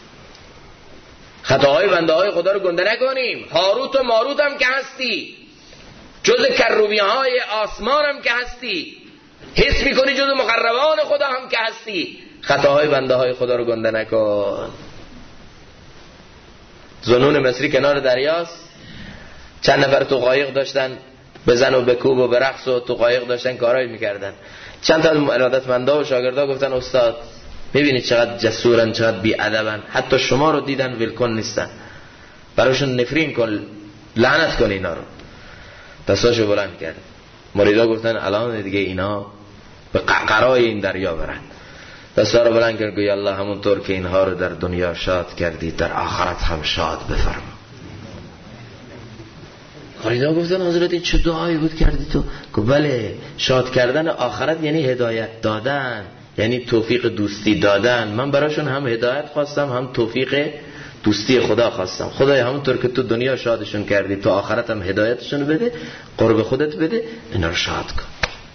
خطاهای بنده های خدا رو گنده نکنیم. هاروت و ماروت هم که هستی، جز کروبی های آسمان هم که هستی، حس میکنی جز مقربان خدا هم که هستی، خطاهای بنده های خدا رو گنده نکن. ذوالنون مصری کنار دریاست، چند نفر تو قایق داشتن بزن و بکوب و برقص و تو قایق داشتن کارایی میکردن. چند تا ارادتمندا و شاگردا گفتن استاد میبینید چقدر جسورن، چقدر بی‌ادبن، حتی شما رو دیدن ولکن نیستن، براشون نفرین کن، لعنت کن اینا رو. دستاشو بلند کرد. مریدا گفتن الان دیگه اینا به قعقرای این دریا برن. دستا رو بلند کرد گویا الله همونطور که اینها رو در دنیا شاد کردی در آخرت هم شاد بفرما. مریدا گفتن حضرت این چه دعایی بود کردی تو؟ گفت بله، شاد کردن آخرت یعنی هدایت دادن، یعنی توفیق دوستی دادن. من براشون هم هدایت خواستم هم توفیق دوستی خدا خواستم. خدای همونطور که تو دنیا شادشون کردی تو آخرت هم هدایتشون بده، قرب خودت بده، اینا رو شاد کن.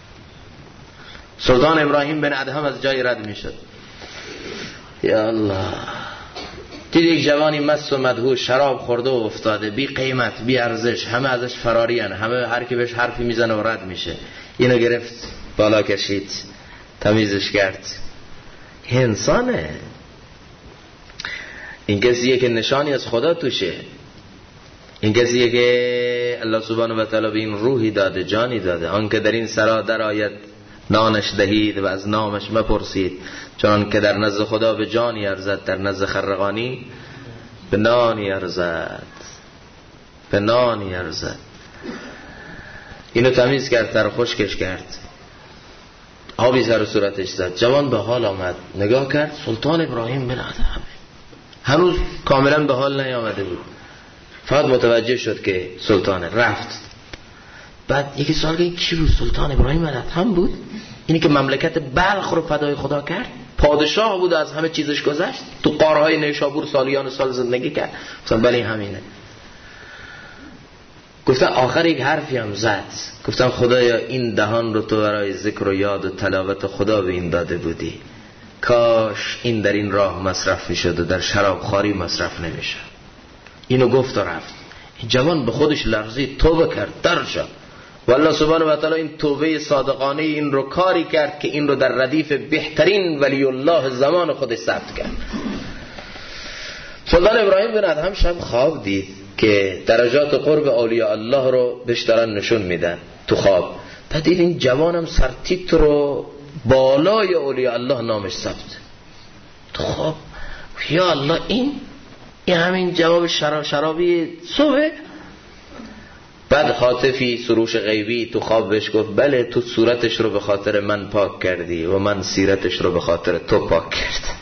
سلطان ابراهیم بن ادهم از جای رد میشد. یا الله، دید یک جوانی مست و مدهوش شراب خورده و افتاده، بی قیمت بی ارزش، همه ازش فرارین، همه هر کی بهش حرفی میزنه و رد میشه. اینو گرفت بالا کشید، تمیزش کرد. انسانه، این کسیه که نشانی از خدا توشه، این کسیه که الله سبحانه و تعالی به این روحی داده، جانی داده. آن که در این سرا در آید نانش دهید و از نامش مپرسید، چون که در نزد خدا به جانی ارزد، در نزد خرقانی به نانی ارزد، به نانی ارزد. اینو تمیز کرد، تر خشکش کرد، آبی سر صورتش زد. جوان به حال آمد، نگاه کرد سلطان ابراهیم بن ادهم هنوز کاملا به حال نیامده بود، فقط متوجه شد که سلطانه. رفت. بعد یکی سوال کرد کی بود؟ سلطان ابراهیم بن ادهم بود، اینی که مملکت بلخ رو فدای خدا کرد، پادشاه بود، از همه چیزش گذشت، تو قارهای نیشابور سالیان سال زندگی کرد. گفتم بله همینه. گفتم آخر یک حرفی هم زد، گفتم خدایا این دهان رو تو برای ذکر و یاد و تلاوت خدا به این داده بودی، کاش این در این راه مصرف میشد و در شرابخواری مصرف نمیشد. اینو گفت و رفت. این جوان به خودش لرزید، توبه کرد، در شد. والله سبحانه و تعالی این توبه صادقانه این رو کاری کرد که این رو در ردیف بهترین ولی الله زمان خودش ثبت کرد. سلطان ابراهیم بن ادهم شب خواب دید که درجات قرب اولیاء الله رو بهش دارن نشون میدن تو خواب. بعد دید این جوانم سرتیتر رو بالای اولیاء الله نامش ثبت تو خواب. یا الله، این همین جواب شرابی صبح. بعد هاتفی سروش غیبی تو خواب بهش گفت بله، تو صورتش رو به خاطر من پاک کردی و من سیرتش رو به خاطر تو پاک کرد.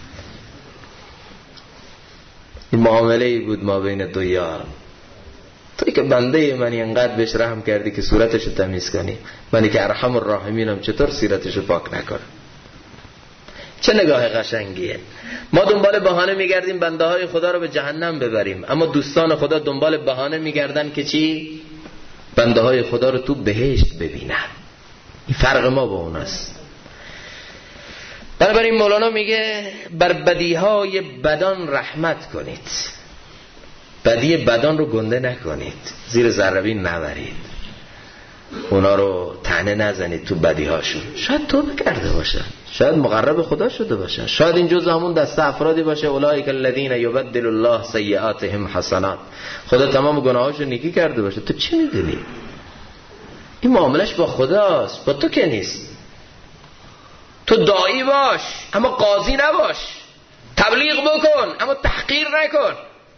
این معامله‌ای بود ما بین دو یار. توی که بنده منی انقدر بهش رحم کردی که صورتش رو تمیز کنی، منی که ارحم الراحمینم چطور سیرتش رو پاک نکنم؟ چه نگاه قشنگیه. ما دنبال بهانه میگردیم بنده های خدا رو به جهنم ببریم، اما دوستان خدا دنبال بهانه میگردن که چی؟ بنده های خدا رو تو بهشت ببینن. این فرق ما با اون است. بنابراین مولانا میگه بر بدیهای بدان رحمت کنید، بدی بدان رو گنده نکنید، زیر ذره‌بین نبرید، اونا رو طعنه نزنید تو بدیهاشون. شاید توبه کرده باشن، شاید مقرب خدا شده باشن، شاید این جزء همون دسته افرادی باشه اولئک الذین یبدل الله سیئاتهم حسنات، خدا تمام گناهاشو نیکی کرده باشه. تو چی میدونی؟ این معاملش با خداست، با تو که نیست. تو داعی باش اما قاضی نباش، تبلیغ بکن اما تحقیر نکن.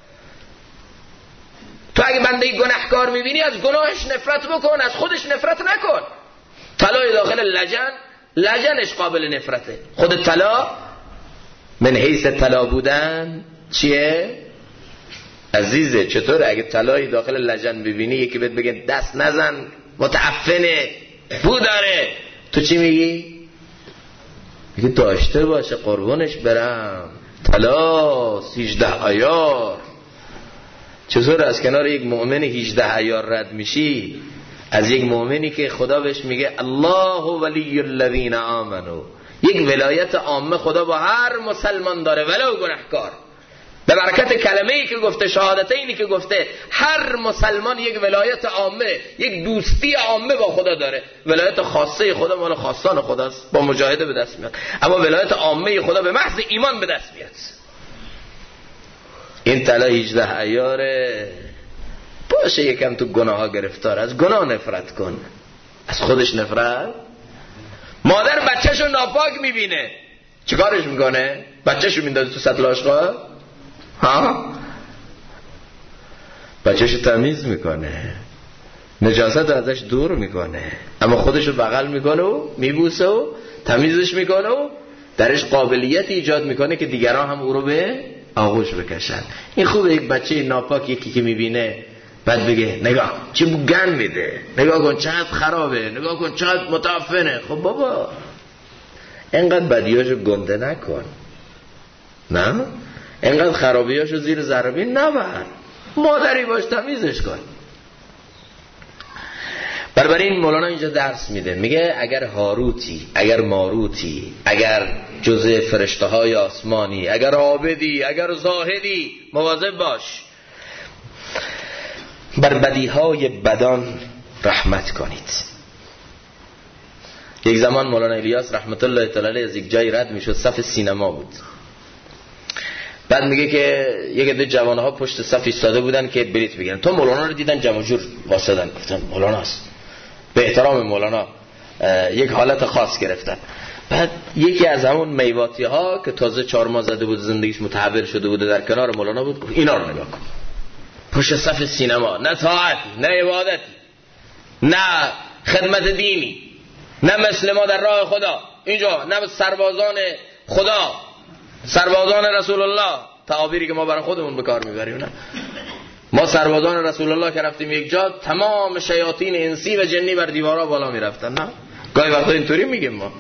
تو اگه بنده گناهکار میبینی از گناهش نفرت بکن، از خودش نفرت نکن. طلای داخل لجنش قابل نفرته. خود طلا من حیث طلا بودن چیه؟ عزیزه. چطور اگه طلای داخل لجن ببینی یکی بهت بگه دست نزن متعفنه بو داره، تو چی میگی؟ میگه داشته باشه قربونش برم، طلا 18 عیار. چطور از کنار یک مؤمن 18 عیار رد میشی؟ از یک مؤمنی که خدا بهش میگه الله ولی الذین آمنو، یک ولایت عامه خدا با هر مسلمان داره ولو گناهکار. به برکت کلمه‌ای که گفته، شهادتینی که گفته، هر مسلمان یک ولایت عامه، یک دوستی عامه با خدا داره. ولایت خاصه خدا مال خاصان خداست، با مجاهده به دست میاد، اما ولایت عامه خدا به محض ایمان به دست میاد. این طلا 18 عیاره. باشه یکم تو گناه ها گرفتار، از گناه نفرت کن، از خودش نفرت. مادر بچه‌شو ناپاک میبینه چیکارش میکنه؟ بچه‌شو میندازه تو سطل آشغال؟ ها؟ بچه‌شو تمیز میکنه، نجاست رو ازش دور میکنه، اما خودشو بغل میکنه و میبوسه و تمیزش میکنه و درش قابلیت ایجاد میکنه که دیگران هم او رو به آغوش بکشن. این خوبه یک بچه ناپاک یکی که میبینه بعد بگه نگاه چه بوگن میده، نگاه کن چقدر خرابه، نگاه کن چقدر متعفنه. خب بابا اینقدر بدیاشو گنده نکن، نه اینقدر خرابیاشو زیر ذره‌بین نبر، مادری باش تمیزش کن. بنابراین مولانا اینجا درس میده، میگه اگر هاروتی، اگر ماروتی، اگر جزء فرشته های آسمانی، اگر عابدی، اگر زاهدی، مواظب باش، بر بدیهای بدان رحمت کنید. یک زمان مولانا الیاس رحمت الله تعالی علیه از یک جایی رد میشد، صف سینما بود. بعد میگه که یک عده جوانها پشت صف ایستاده بودن که بلیت بگیرن. تو مولانا رو دیدن جمع جور واسدن، گفتن مولاناست، به احترام مولانا یک حالت خاص گرفتن. بعد یکی از همون میواتی ها که تازه 4 ماه زده بود، زندگیش متحول شده بود، در کنار مولانا بود، گفت اینا رو نگاه کن، پشت صف سینما، نه طاعتی، نه عبادتی، نه خدمت دینی، نه مثل ما در راه خدا، اینجا نه سربازان خدا، سربازان رسول الله، تعابیری که ما برای خودمون به کار میبریم. نه، ما سربازان رسول الله که رفتیم یک جا، تمام شیاطین انسی و جنی بر دیوارا بالا میرفتن. نه، گاهی وقتا اینطوری میگیم ما.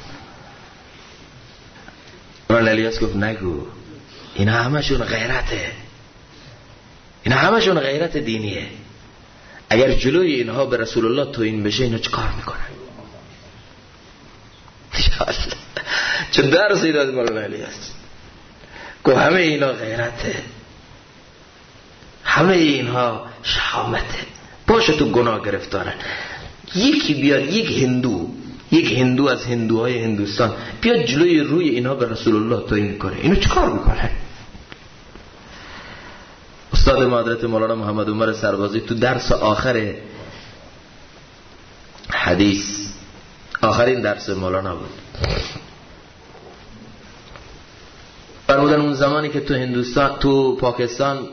مولانا الیاس گفت نگو، اینا همشون غیرته، اینا همشون غیرت دینیه. اگر جلوی اینها به رسول الله توهین بشه، اینا چه کار میکنن؟ چه درسی داد مولانا الیاس؟ گفت همه اینا غیرته، همه اینها شهامته. باشه تو گناه گرفتارن. یکی بیاد، یک هندو از هندوهای هندوستان بیاد جلوی روی اینها به رسول الله توهین کنه، اینو چه کار میکنه؟ استاد ما حضرت مولانا محمد عمر سربازی تو درس آخر حدیث، آخرین درس مولانا بود، فرمودن اون زمانی که تو هندوستان، تو پاکستان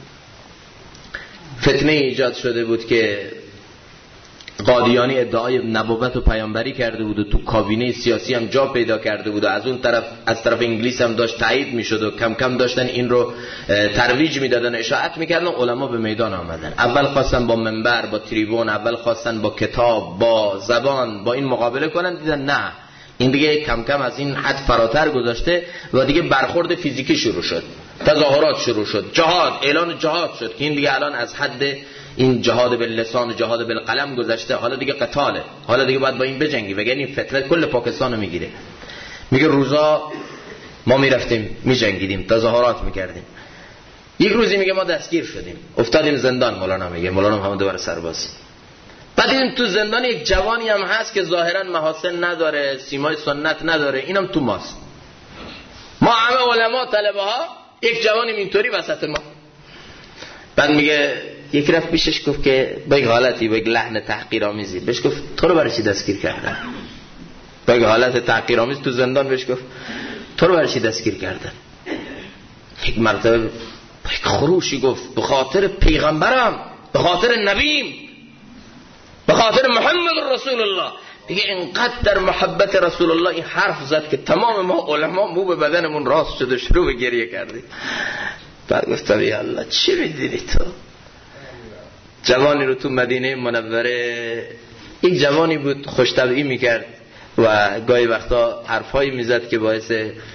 فتنه ایجاد شده بود که قادیانی ادعای نبوت و پیامبری کرده بود و تو کابینه سیاسی هم جا پیدا کرده بود و از اون طرف، از طرف انگلیس هم داشت تایید میشد و کم کم داشتن این رو ترویج میدادن، اشاعت میکردن. علما به میدان آمدن، اول خواستن با منبر، با تریبون، اول خواستن با کتاب، با زبان با این مقابله کنن، دیدن نه، این دیگه کم کم از این حد فراتر گذاشته و دیگه برخورد فیزیکی شروع شد، تظاهرات شروع شد، جهاد، اعلان جهاد شد که این دیگه الان از حد این جهاد باللسان و جهاد بالقلم گذشته، حالا دیگه قتاله، حالا دیگه باید با این بجنگی وگرنه این فتنه کل پاکستانو میگیره. میگه روزا ما میرفتیم میجنگیدیم، تظاهرات میکردیم. یک روزی میگه ما دستگیر شدیم، افتادیم زندان. مولانا میگه، مولانا محمد عمر سربازی. بعد دیدیم تو زندان یک جوانی هم هست که ظاهرا محاسن نداره، سیمای سنت نداره، اینم تو ماست. ما همه علما طلبه ها، یک جوانی اینطوری وسط ما. بعد میگه یک رفت پیشش گفت که با یک حالتی، با یک لحن تحقیرآمیزی بهش گفت تو رو برای چی دستگیر کردن؟ با یک حالت تحقیرآمیز تو زندان بهش گفت تو رو برای چی دستگیر کردن؟ یک مرتبه با یک خروشی گفت به خاطر پیغمبرم، به خاطر نبیم، به خاطر محمد رسول الله. دیگه اینقدر در محبت رسول الله این حرف زد که تمام ما علما مو به بدنمون راست شد و شروع به گریه کردیم. بعد گفتم یا الله چی میدونی تو؟ جوانی رو تو مدینه منوره، یک جوانی بود خوش طبعی میکرد و گاهی وقتا حرفایی میزد که باعث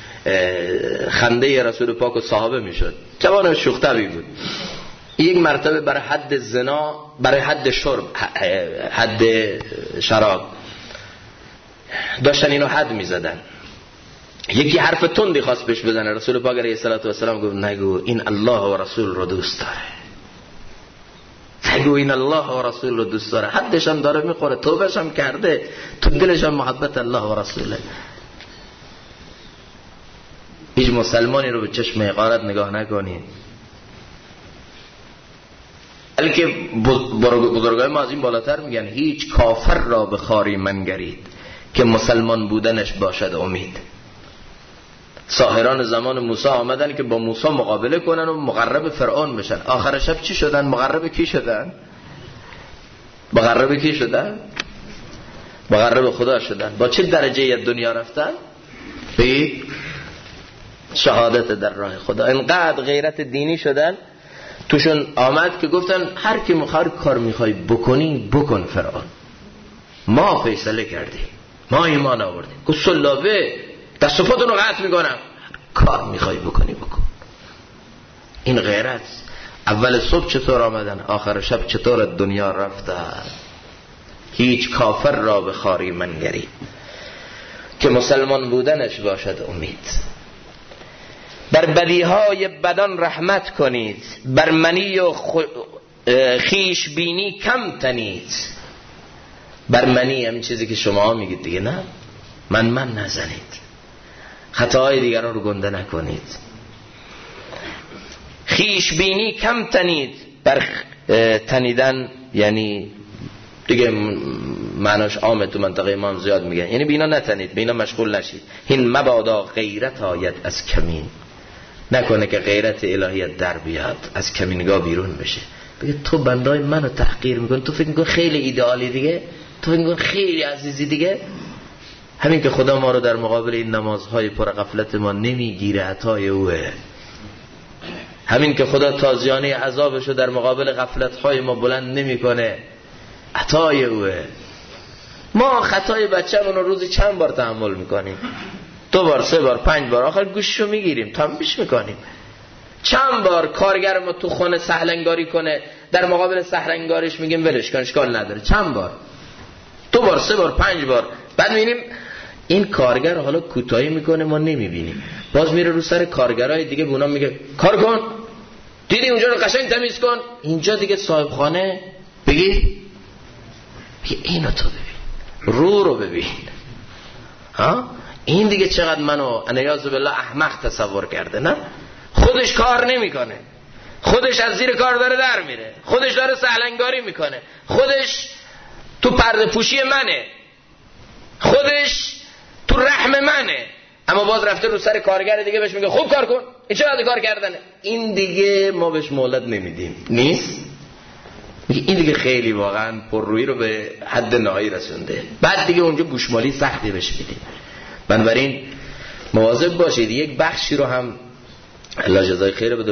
خنده رسول پاک و صحابه میشد. جوان شوخ طبعی بود. یک مرتبه برای حد زنا، برای حد شرب، حد شراب داشتن اینو حد میزدن. یکی حرف تندی خواست بهش بزنه، رسول پاک علیه السلام گفت نگو این الله و رسول رو دوست داره، نگو این الله و رسول رو دوست داره. حدش هم داره میخوره، توبهش هم کرده، تو دلش هم محبت الله و رسوله. هیچ مسلمانی رو به چشم حقارت نگاه نکنید. بلکه بزرگای ما از این بالاتر میگن هیچ کافر را به خاری منگرید که مسلمان بودنش باشد امید. ساحران زمان موسی آمدن که با موسی مقابله کنن و مقرب فرعون بشن. آخر شب چی شدن؟ مقرب کی شدن؟ مقرب کی شدن؟ مقرب خدا شدن. با چه درجه دنیا رفتن؟ به شهادت در راه خدا. اینقدر غیرت دینی شدن توشون آمد که گفتن هر کی هر کار میخوای بکنی بکن فرعون، ما فیصله کردیم، ما ایمان آوردیم. گفت سلابه دست و پاتون رو قطع میکنم، کار میخوای بکنی بکن. این غیرت. اول صبح چطور آمدن، آخر شب چطور دنیا رفتن. هیچ کافر را به خاری منگری که مسلمان بودنش باشد امید. بر بدیهای بدان رحمت کنید، بر منی و خیش بینی کم تنید. بر منی همین چیزی که شما میگید دیگه، نه من نزنید، خطاهای دیگران رو گنده نکنید. خیش بینی کم تنید. بر تنیدن یعنی دیگه معناش عامه تو منطقه ما هم زیاد میگن، یعنی بینا نتنید، بینا مشغول نشید. هین مبادا غیرت آید از کمین. نکنه که غیرت الهیت در بیاد، از کمینگاه بیرون بشه، بگه تو بندای منو تحقیر میکن، تو فکر میکن خیلی ایدئالی دیگه، تو فکر میکن خیلی عزیزی دیگه. همین که خدا ما رو در مقابل این نمازهای پر غفلت ما نمیگیره عطای اوه. همین که خدا تازیانه عذابشو در مقابل غفلتهای ما بلند نمیکنه عطای اوه. ما خطای بچه‌مون رو روزی چند بار تحمل میکنیم؟ 2 بار، 3 بار، 5 بار. آخر گوششو میگیریم، تنبیهش میکنیم. چند بار کارگر ما تو خونه سهلنگاری کنه، در مقابل سهلنگاریش میگیم ولش کن اشکال نداره. چند بار؟ 2 بار، 3 بار، 5 بار. بعد میبینیم این کارگر حالا کوتاهی میکنه، ما نمیبینیم، باز میره رو سر کارگرای دیگه به اونا میگه کار کن، دیدی اونجا رو قشنگ تمیز کن. اینجا دیگه صاحب خانه بگی اینو تو ببین، رو ببین، ها این دیگه چقدر منو انیاز بالله احمق تصور کرده. نه خودش کار نمیکنه، خودش از زیر کار داره در میره، خودش داره سهلنگاری میکنه، خودش تو پرده پوشی منه، خودش تو رحم منه، اما باز رفته رو سر کارگر دیگه بهش میگه خوب کار کن. این چقدر کار کردنه؟ این دیگه ما بهش مهلت نمیدیم. نیست این دیگه خیلی واقعا پررویی رو به حد نهایی رسونده. بعد دیگه اونجا گوشمالی سختی بهش میدیم. بنابراین مواظب باشید. یک بخشی رو هم الله جزای خیر بده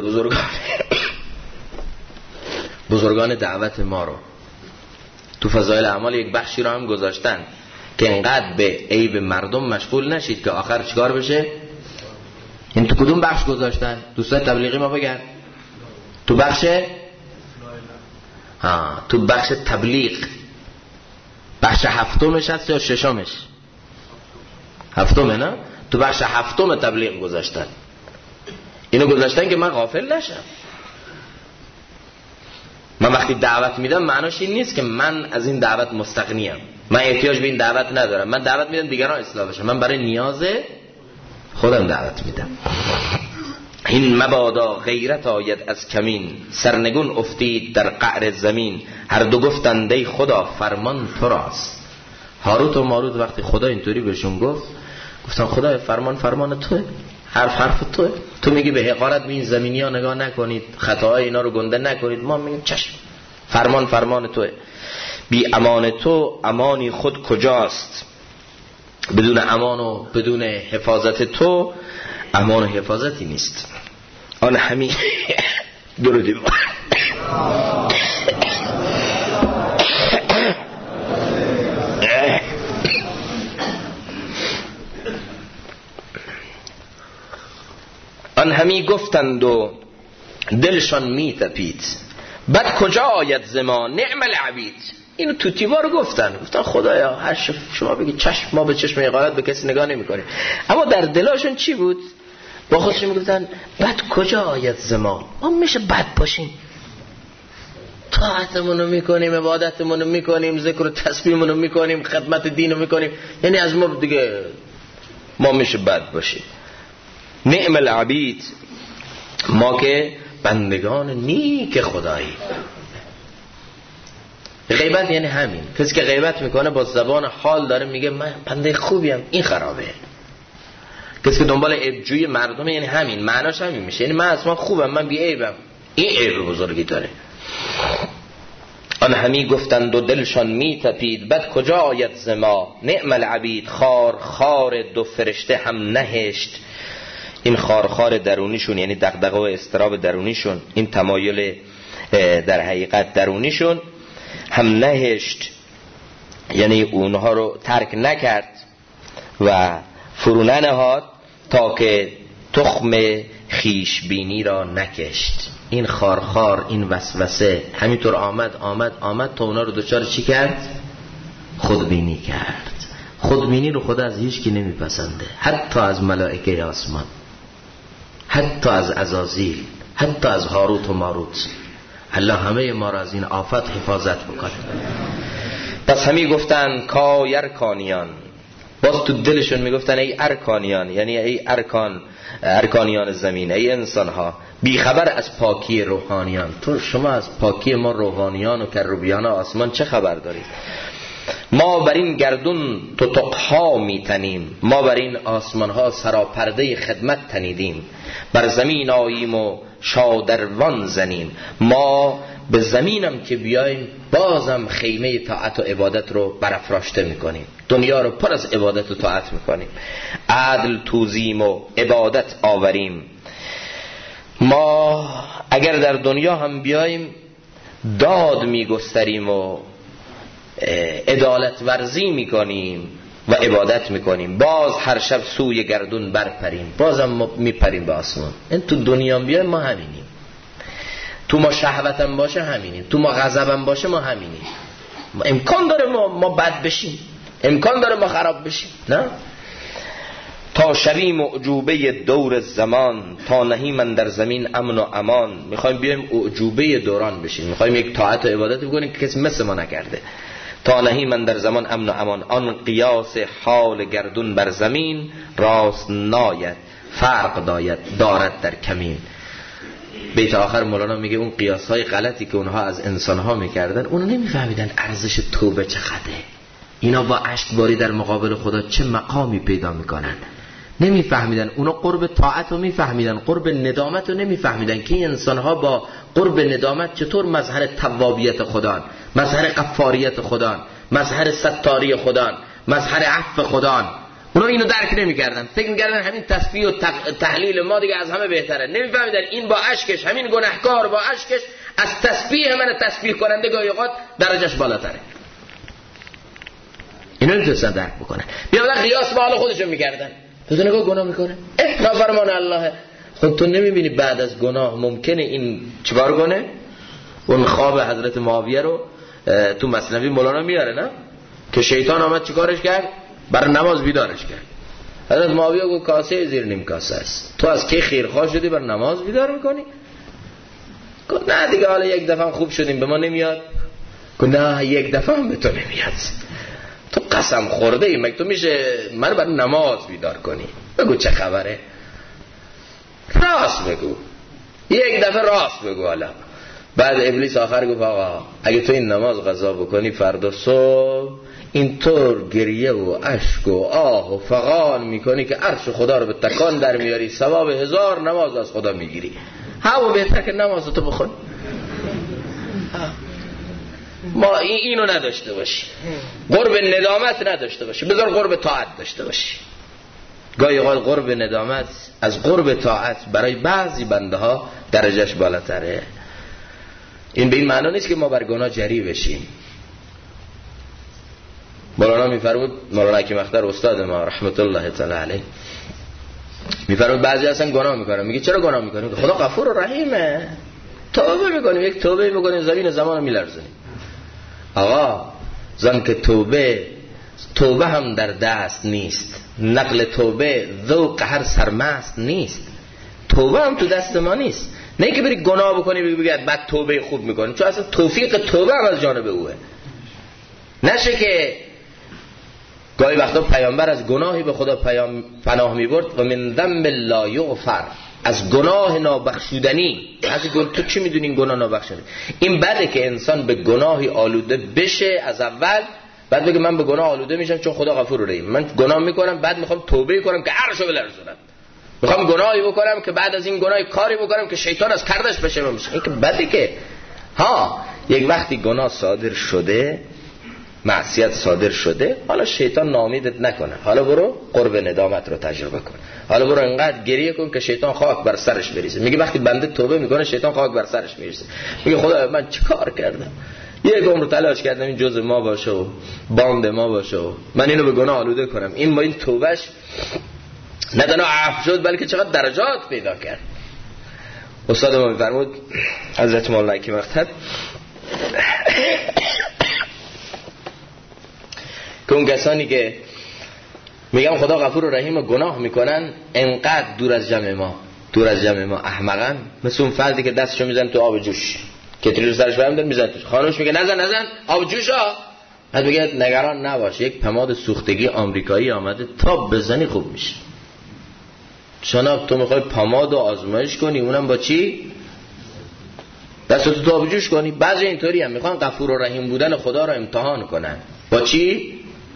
بزرگان دعوت ما رو تو فضایل اعمال یک بخشی رو هم گذاشتن که انقدر به عیب مردم مشغول نشید که آخر چیکار بشه. این تو کدوم بخش گذاشتن؟ دوستان تبلیغی ما بگن. تو بخش تبلیغ، بخش 7مش هست یا 6مش؟ 7مه نه؟ تو بخش 7 تبلیغ گذاشتن. اینو گذاشتن که من غافل نشم. من وقتی دعوت میدم معناش این نیست که من از این دعوت مستغنیم، من احتیاج به این دعوت ندارم. من دعوت میدم دیگران اصلاح بشن، من برای نیاز خودم دعوت میدم. این مبادا غیرت آید از کمین، سرنگون افتید در قعر زمین. هر دو گفتند ای خدا فرمان تو راست. هاروت و ماروت وقتی خدا اینطوری بهشون گفتن خدا فرمان توه، حرف توه. تو میگی به حقارت به این زمینی ها نگاه نکنید، خطاهای اینا رو گنده نکنید، ما میگیم چشم، فرمان توه. بی امان تو امانی خود کجاست؟ بدون امان و بدون حفاظت تو امان و حفاظتی نیست. آن همین درودی آن همی گفتند و دلشان می تپید. بعد کجا آید زما نعم العبید. اینو تو تیوار گفتن خدایا هر شما بگی چشم، ما به چشم حقارت به کسی نگاه نمی‌کنیم. اما در دلاشون چی بود؟ با خودشون میگفتن بد کجا آید ز ما میشه بد باشیم، طاعتمون رو میکنیم، عبادتمون رو میکنیم، ذکر و تسبیحمون رو میکنیم، خدمت دین رو میکنیم، یعنی از ما دیگه ما میشه بد باشیم. نعم العبید، ما که بندگان نیک خدایی. غیبت یعنی همین، کسی که غیبت میکنه با زبان حال داره میگه من بنده خوبیم، این خرابه. کسی که دنبال عیبجوی مردم یعنی همین، معناش همین میشه، یعنی من اصلا خوبم، من بی عیبم، این عیب بزرگی داره. آن همی گفتند و دلشان میتپید بد کجا آید ز ما. نعم العبید، خار خار دو فرشته هم نهشت. این خار درونیشون یعنی دغدغه و اضطراب درونیشون، این تمایل در حقیقت درونیشون هم نهشت، یعنی اونها رو ترک نکرد و فرو ننهاد تا که تخم خیشبینی را نکشت. این خارخار، این وسوسه همینطور آمد تا اونا رو دوچار چی کرد؟ خودبینی کرد. خودبینی رو خدا از هیچ کی نمیپسنده، حتی از ملائکه آسمان، حتی از عزازیل، حتی از هاروت و ماروت. الله همه ما را از این آفت حفاظت بکنه. پس همی گفتن کای ارکانیان، باز تو دلشون میگفتن ای ارکانیان، یعنی ای ارکانیان زمین، ای انسان ها بیخبر از پاکی روحانیان. تو شما از پاکی ما روحانیان و کروبیان آسمان چه خبر دارید؟ ما بر این گردون تتقها میتنیم، ما بر این آسمان ها سراپرده خدمت تنیدیم. بر زمین آییم و شادروان زنیم، ما به زمینم که بیایم بازم خیمه طاعت و عبادت رو برافراشته میکنیم، دنیا رو پر از عبادت و طاعت میکنیم. عدل توزیم و عبادت آوریم. ما اگر در دنیا هم بیایم داد میگستریم و عدالت ورزی میکنیم و عبادت میکنیم. باز هر شب سوی گردون برپریم، بازم ما میپریم به آسمان. این تو دنیا بیایم ما همینیم، تو ما شهوتم باشه همینیم، تو ما غضبم باشه ما همینیم. امکان داره ما بد بشیم، امکان داره ما خراب بشیم، نه؟ تا شویم اعجوبه دور زمان، تا نهیم در زمین امن و امان. میخوایم بیایم اعجوبه دوران بشیم، میخوایم یک طاعت و عبادت بکنیم که کسی مثل ما نکرده. تا نهیم در زمان امن و امان، آن قیاس حال گردون بر زمین راست ناید، فرق دارد در کمین. بیت آخر مولانا میگه اون قیاس‌های غلطی که اونها از انسان‌ها میکردن، اونو نمیفهمیدن ارزش توبه چقدره. اینا با اشکباری در مقابل خدا چه مقامی پیدا میکنن، نمیفهمیدن. اونا قرب طاعت رو میفهمیدن، قرب ندامت رو نمیفهمیدن که این انسان‌ها با قرب ندامت چطور مظهر توابیت خدان، مظهر غفاریت خدان، مظهر ستاری خدان، مظهر عفو خدان. اونا اینو درک نمی‌کردن، فکر می‌کردن همین تسبیح و تحلیل ما دیگه از همه بهتره. نمی‌فهمیدن این با اشکش، همین گناهکار با اشکش از تسبیح من تسبیح کننده گاهی اوقات درجهش بالاتره. اینو نمی‌تونستن درک بکنن. بیاودن قیاس با حال خودشون می‌کردن. تو نگاه گناه میکنه، نافرمان الله. خود تو نمی‌بینی بعد از گناه ممکنه این چیکار کنه؟ اون خواب حضرت معاویه رو تو مثنوی مولانا میاره، نه؟ که شیطان آمد چیکارش کرد؟ برای نماز بیدارش کرد. حضرت معاویه گفت کاسه زیر نیم کاسه است، تو از کی خیرخواه شدی بر نماز بیدار میکنی؟ گفت نه دیگه، حالا یک دفعه خوب شدیم به ما نمیاد. گفت نه یک دفعه هم به تو نمیاد، تو قسم خورده ای، مگه تو میشه من برای نماز بیدار کنی؟ بگو چه خبره، راست بگو، یک دفعه راست بگو. حالا بعد ابلیس آخر گفت آقا اگه تو این نماز قضا بکنی فردا صبح اینطور گریه و اشک و آه و فغان میکنی که عرش خدا رو به تکان در میاری، ثواب 1000 نماز از خدا میگیری. همون بهتر که نمازتو بخون. ما اینو نداشته باشی، قرب ندامت نداشته باشی، بذار قرب طاعت داشته باشی. گاهی اوقات قرب ندامت از قرب طاعت برای بعضی بنده ها درجهش بالاتره. این به این معنی نیست که ما بر گناه جری بشیم. مولانا میفرمود، مولانا حکیم اختر استاد ما رحمت الله تعالی علیه میفرمود بعضی اصلا گناه میکنن، میگه چرا گناه میکنیم؟ خدا غفور و رحیمه، توبه میکنیم، یک توبه میکنیم زمین زمان میلرزونیم. آقا زن که توبه هم در دست نیست، نقل توبه ذوق هر سرمست نیست. توبه هم تو دست ما نیست. نه که بری گناه بکنی بگید بعد توبه خوب میکنی، چون اصلا توفیق توبه هم از جانب اوه. نشه که گاهی وقتا پیامبر از گناهی به خدا پناه میبرد و من ذنب لا یغفر، از گناه نابخشودنی. تو چی میدونی این گناه نابخشودنی؟ این بده که انسان به گناهی آلوده بشه از اول، بعد بگه من به گناه آلوده میشم چون خدا غفور رحیم، من گناه میکنم بعد میخوام توبه کنم که عرشو بلرزونم، میخوام گناهی بکنم که بعد از این گناهی کاری بکنم که شیطان از کردش بشه. این که بده که یک وقتی گناه صادر شده، معصیت صادر شده، حالا شیطان ناامیدت نکنه، حالا برو قرب ندامت رو تجربه کن، حالا برو انقدر گریه کن که شیطان خاک بر سرش بریزه. میگه وقتی بنده توبه میکنه شیطان خاک بر سرش میریزه، میگه خدا من چه کار کردم، یک عمر تلاش کردم این جزء ما باشه و باند ما باشه و من اینو به گناه آلوده کنم. این با این توبهش نه تنها عفو شد بلکه چقدر درجات پیدا کرد. استاد ما میفرمود حضرت مولانا کی وقت که اون کسانی که میگم خدا غفور و رحیم و گناه میکنن انقدر دور از جمع ما احمقن، مثل اون فردی که دستشو میزن تو آب جوش، کتری رو سرش برمی‌داره میزن توش، خانوش میگه نزن آب جوش ها، بعد میگه نگران نباش یک پماد سوختگی آمریکایی آمده تا بزنی خوب میشه. جناب تو میخوای پماد رو آزمایش کنی، اونم با چی؟ دستتو تو آب جوش کنی. بعضی اینطوری هم میخوان غفور و رحیم بودن خدا رو امتحان کنن. با چی؟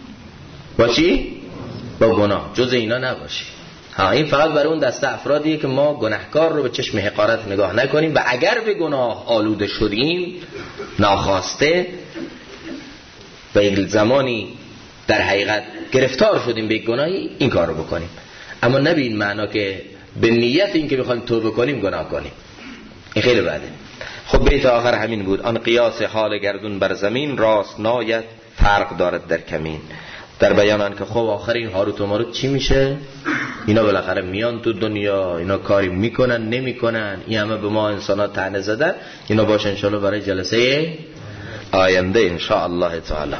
با گناه. جز اینا نباشی. این فقط برای اون دسته افرادیه که ما گناهکار رو به چشم حقارت نگاه نکنیم و اگر به گناه آلوده شدیم ناخواسته و یک زمانی در حقیقت گرفتار شدیم به گناهی، این کار رو بکنیم، اما نه به این معنا که به نیت این که بخوایم توبه کنیم گناه کنیم. این خیلی بده. خب بیت آخر همین بود: آن قیاس حال گردون بر زمین، راست ناید فرق دارد در کمین. در بیان که خب آخر این هاروت و ماروت چی میشه؟ اینا بالاخره میان تو دنیا، اینا کاری میکنن نمیکنن، این همه به ما انسان ها طعنه زدن، اینا باشه انشاءالله برای جلسه آینده انشاءالله تعالی.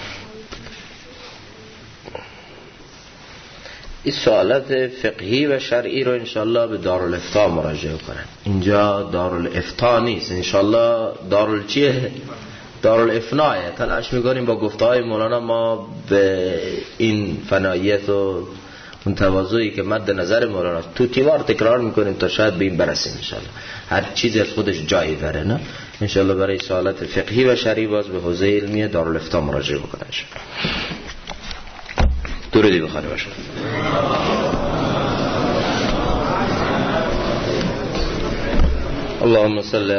این سوالات فقهی و شرعی رو انشاءالله به دارالافتاء مراجعه کنن. اینجا دارالافتاء نیست، انشاءالله چیه؟ دارالافناء. تلاش میکنیم با گفته‌های مولانا ما به این فناییت و اون تواضعی که مد نظر مولانا تو تیوار تکرار میکنیم تا شاید به این برسیم انشاءالله. هر چیزی از خودش جایی داره، نه انشاءالله برای سوالات فقهی و شرعی باز به حوزه علمی دارالافتاء مراجعه بکنن. درودی بخوانه باشه. اللهم صل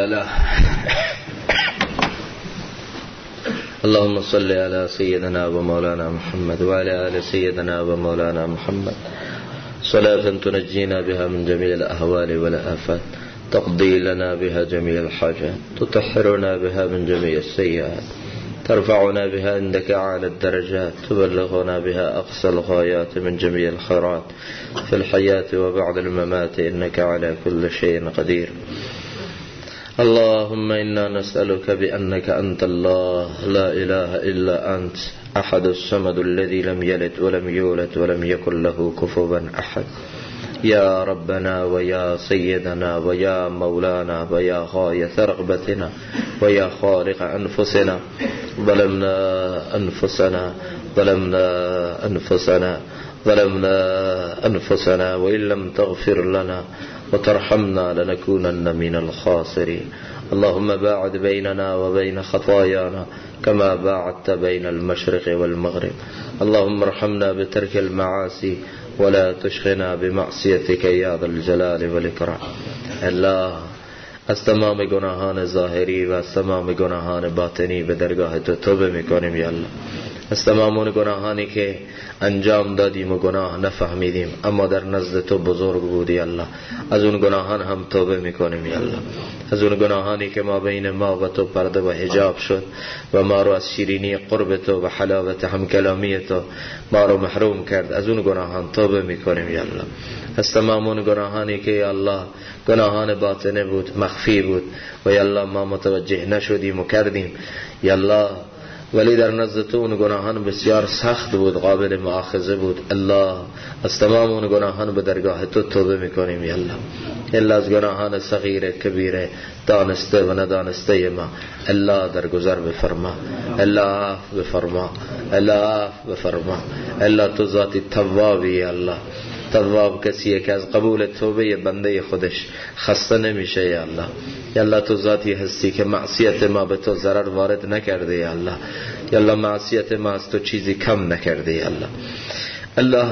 على سيدنا ومولانا محمد وعلى آل سيدنا ومولانا محمد، صلاة تنجينا بها من جميع الأهوال والآفات، تقضي لنا بها جميع الحاجات، تطهرنا بها من جميع السيئات، ترفعنا بها عندك أعلى الدرجات، تبلغنا بها أقصى الغايات من جميع الخيرات في الحياة وبعد الممات، إنك على كل شيء قدير. اللهم إنا نسألك بأنك أنت الله لا إله إلا أنت أحد الصمد الذي لم يلد ولم يولد ولم يكن له كفوا أحد. يا ربنا ويا سيدنا ويا مولانا ويا غاية رغبتنا ويا خالق أنفسنا، ظلمنا أنفسنا وإن لم تغفر لنا وترحمنا لنكونن من الخاسرين. اللهم باعد بيننا وبين خطايانا كما باعدت بين المشرق والمغرب. اللهم ارحمنا بترك المعاصي ولا تشغلنا بمعصيتك يا ذا الجلال والإكرام. الله از تمام گناهان ظاهری و از تمام گناهان باطنی به درگاه تو توبه میکنیم یا الله. از تمام اون گناهانی که انجام دادیم و گناه نفهمیدیم اما در نزد تو بزرگ بودی الله، از اون گناهان هم توبه میکنیم یا الله. از اون گناهانی که ما بین ما و تو پرده و حجاب شد و ما رو از شیرینی قرب تو و حلاوت همکلامی تو ما رو محروم کرد، از اون گناهان توبه میکنیم یا الله. از تمام اون گناهانی که یا الله گناهان باطنه بود، مخفی بود و یا الله ما متوجه نشدیم و کردیم، یا الله ولی در نزد تو اون گناهان بسیار سخت بود، قابل مؤاخذه بود. الله از تمام اون گناهان به درگاه تو توبه میکنیم یا الله. الا از گناهان صغیر کبیره دانسته و ندانسته ما الله درگذر بفرما، الله عفو بفرما، الله عفو بفرما. الله تو ذاتی توابی. الله تواب کسیه که از قبول توبه بنده خودش خسته نمیشه یا الله. یا الله تو ذاتی هستی که معصیت ما به تو ضرر وارد نکرده یا الله. یا الله معصیت ما از تو چیزی کم نکرده یا الله. الله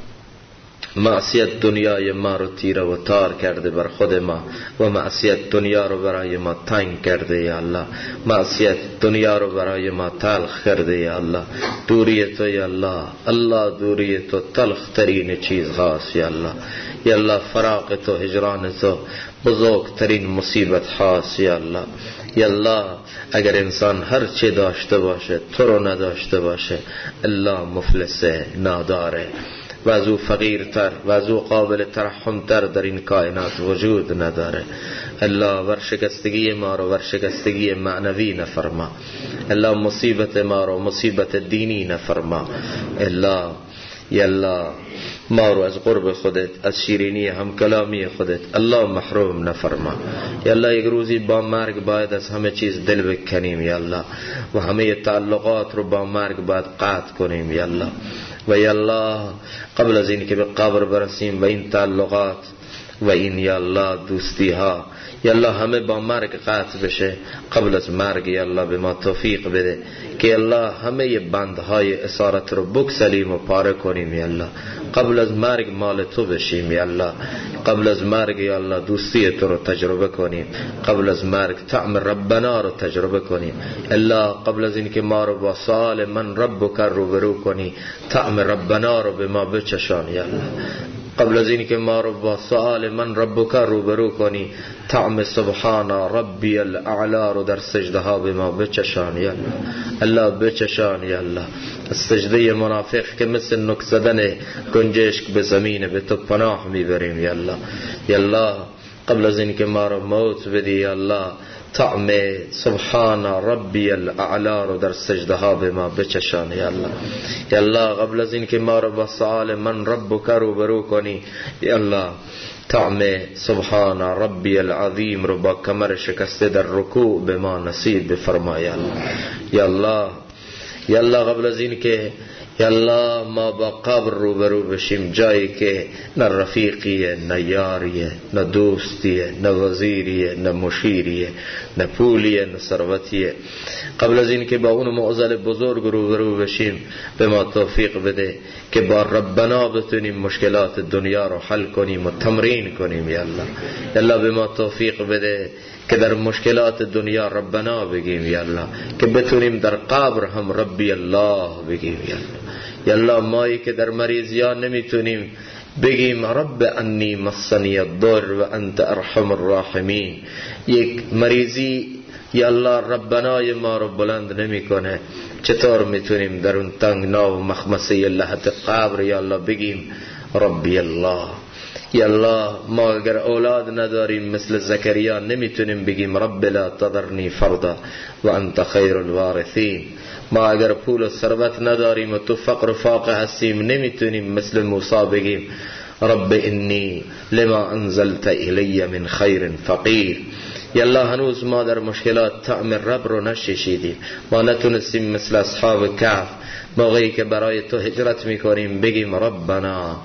معصیت دنیای ما رو تیره و تار کرده بر خود ما و معصیت دنیا رو برای ما تنگ کرده یا الله. معصیت دنیا رو برای ما تلخ کرده یا الله. دوری تو یا الله، الله دوری تو تلخ ترین چیز هاست یا الله. یا الله فراق تو، هجران تو بزرگترین مصیبت هاست یا الله. یا الله اگر انسان هر چه داشته باشه تو رو نداشته باشه، الله مفلسه، ناداره و از او فقیرتر و از او قابل ترحمتر در این کائنات وجود نداره. الله ورشکستگی ما رو ورشکستگی معنوی نفرما. الله مصیبت ما رو مصیبت دینی نفرما. الله یا الله ما رو از قرب خودت، از شیرینی هم کلامی خودت الله محروم نفرما. یا الله یک روزی با مرگ باید از همه چیز دل بکنیم یا الله و همه تعلقات رو با مرگ باید قطع کنیم یا الله. و یا الله قبل از این که به قبر برسیم و این تعلقات و این یا الله دوستی ها یا الله همه با مرگ قطع بشه، قبل از مرگ یا الله به ما توفیق بده که الله همه بندهای اسارت رو بکسلیم و پاره کنیم یا الله. قبل از مرگ مال تو بشیم یا الله. قبل از مرگ یا الله دوستی تو رو تجربه کنیم. قبل از مرگ طعم ربنا رو تجربه کنیم. الله قبل از این که ما رو با سؤال من ربک روبرو کنی، طعم ربنا رو به ما بچشان یا الله. قبل از این که ما رو با سؤال من ربک روبرو کنی، طعم سبحان ربی الاعلا رو در سجده ها به ما بچشان یا الله. الله بچشان یا الله. از سجده منافق که مثل نک زدن گنجشک به زمین به تو پناه میبریم یا الله. یا الله قبل از این که ما رو موت بدی یا الله، طعم سبحان ربی الاعلا رو در سجده ها به ما بچشان یا الله. یا الله قبل از این که ما رو با سؤال من ربک روبرو کنی یا الله، طعم سبحان ربی العظیم رو با کمر شکسته در رکوع به ما نصیب بفرما یا الله. یا الله یا الله قبل از این که یا الله ما با قبر روبرو بشیم، جایی که نه رفیقیه، نه یاریه، نه دوستیه، نه وزیریه، نه مشیریه، نه پولیه، نه ثروتیه، قبل از این که با اون معضل بزرگ روبرو بشیم به ما توفیق بده که با ربنا بتونیم مشکلات دنیا رو حل کنیم و تمرین کنیم یا الله. یا الله به ما توفیق بده که در مشکلات دنیا ربنا بگیم یا الله، که بتونیم در قبر هم ربی الله بگیم یا الله. یا الله مایی که در مریضیان نمیتونیم بگیم رب انی مسنی الضر و انت ارحم الراحمین، یک مریضی یا الله ربنای ما رو بلند نمیکنه، چطور میتونیم در اون تنگنا و مخمسه لحظه قبر یا الله بگیم ربی الله. یا الله ما اگر اولاد نداریم مثل زکریا نمیتونیم بگیم رب لا تذرنی فردا و انت خیر الوارثین. ما اگر پول و ثروت نداریم و تو فقر و فاقه هستیم نمیتونیم مثل موسی بگیم رب انی لما انزلت الی من خیر فقیر. یا الله هنوز ما در مشکلات طعم رب رو نششیدیم، ما نتونستیم مثل اصحاب کهف موقعی که برای تو هجرت میکنیم بگیم ربنا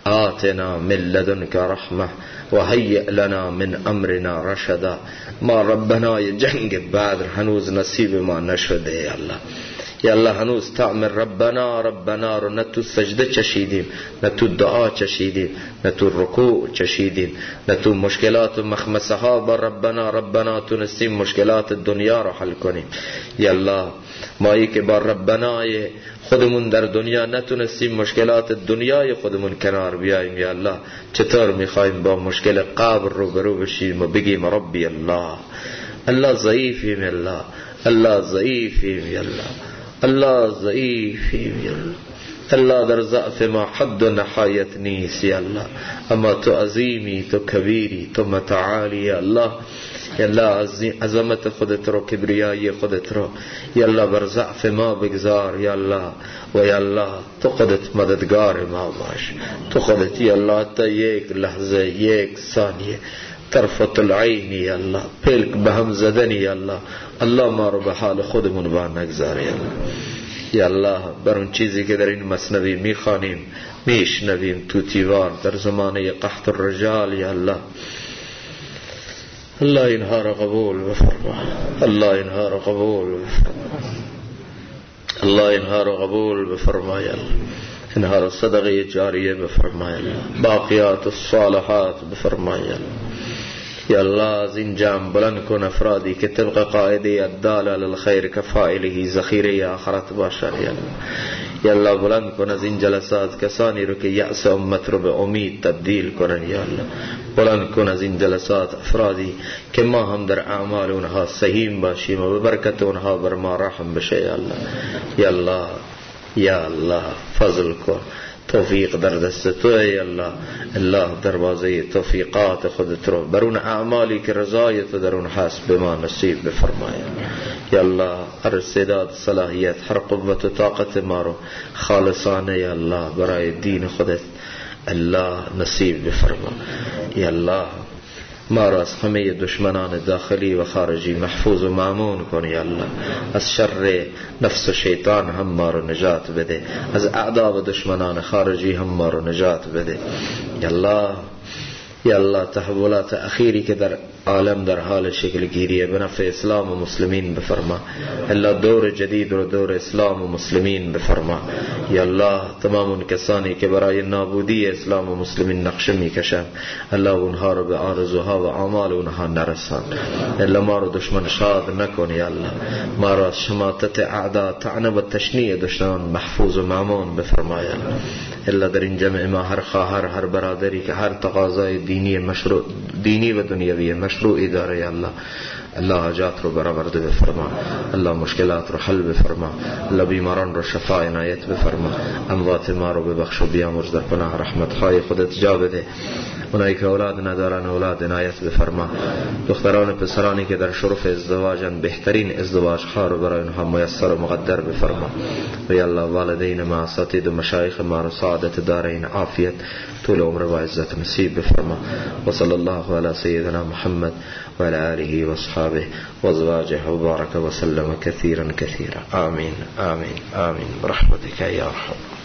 آتنا من لدنک رحمه و هیئ لنا من امرنا رشدا. ما ربنای جنگ بدر هنوز نصیب ما نشده یا الله. یا الله هنوز طعم ربنا ربنا رو نه تو سجده چشیدیم، نه تو دعا چشیدیم، نه تو رکوع چشیدیم، نه تو مشکلات و مخمسه ها با ربنا ربنا تونستیم مشکلات دنیا رو حل کنیم. یا الله مایی که با ربنای خودمون در دنیا نتونستیم مشکلات دنیای خودمون کنار بیاییم یا الله، چطور میخوایم با مشکل قبر رو برو بشیم و بگیم ربی الله. الله ضعیفیم الله، الله ضعیفیم یا الله، الله ضعیفیم یا الله. الله در ضعف ما حد و نهایت نیست یا الله، اما تو عظیمی، تو کبیری، تو متعالی یا الله. یا الله عظمت خودت رو، کبریایی خودت رو یا الله بر ضعف ما بگذار یا الله. و یا الله تو خودت مددگار ما باش، تو خودت یا الله تا یک لحظه، یک ثانیه، طرفت العین یا الله، پلک به هم زدنی یا الله، الله ما رو به حال خودمون با نگذار یا الله. یا الله بر اون چیزی که در این مثنوی میخوانیم میشنویم تو تیوار در زمانه قحط الرجال یا الله، الله اینها را قبول بفرما، الله اینها را قبول بفرما، الله اینها را قبول بفرما یا الله، اینها را صدقه جاریه بفرما یا الله، باقیات الصالحات بفرما یا الله. یا الله از این جمع بلند کن افرادی که طبق قاعده الدال علی الخیر کفاعله ذخیره آخرت باشد یا الله. یا الله بلند کن از این جلسات کسانی رو که یأس امت رو به امید تبدیل کنن یا الله. بلند کن از این جلسات افرادی که ما هم در اعمال اونها سهیم باشیم و به برکت اونها بر ما رحم بشه یا الله. یا الله یا الله فضل کن، توفیق در دست تو ای الله. الله دروازه توفیقات خودت رو بر اون اعمالی که رضای تو در اون هست به ما نصیب بفرمای یا الله. هر استعداد صلاحیت هر قوت و طاقت ما رو خالصانه یا الله برای دین خودت الله نصیب بفرما یا الله. ما را از همه دشمنان داخلی و خارجی محفوظ و مامون کن یا الله. از شر نفس و شیطان هم ما را نجات بده، از اعدا و دشمنان خارجی هم ما را نجات بده یا الله. یا الله تحولات اخیری که در عالم در حال شکل گیریه به نفع اسلام و مسلمین بفرما. الله دور جدید رو دور اسلام و مسلمین بفرما یا الله. تمام اون کسانی که برای نابودی اسلام و مسلمین نقشه میکشن الله اونها رو به آرزوها و اعمال اونها نرسان. الله ما رو دشمن شاد نکن یا الله. ما رو از شماتت اعدا طعنه و تشنیع دشمنان محفوظ و مامون بفرما یا الله. الله در این جمع ما هر خواهر هر برادری که هر تقاضای دینی مشروع دینی و دنیوی مشروعی داره یا الله، الله حاجات رو برآورده بفرما، الله مشکلات رو حل بفرما، الله بیماران رو شفا عنایت بفرما، اموات ما رو ببخش و بیامرز در پناه رحمت های خودت جا بده. اونایی که اولاد ندارن اولاد عنایت بفرما. دختران پسرانی که در شرف ازدواجن بهترین ازدواج ها رو برای اونها میسر و مقدر بفرما. و یا الله والدین ما اساتید و مشایخ ما رو سعادت دارین عافیت طول عمر و عزت نصیب بفرما. و صلی الله علی سیدنا محمد و علی آله و اصحابه و ازواجه و بارک و سلم کثیرا کثیرا. آمین آمین آمین برحمتک یا ارحم.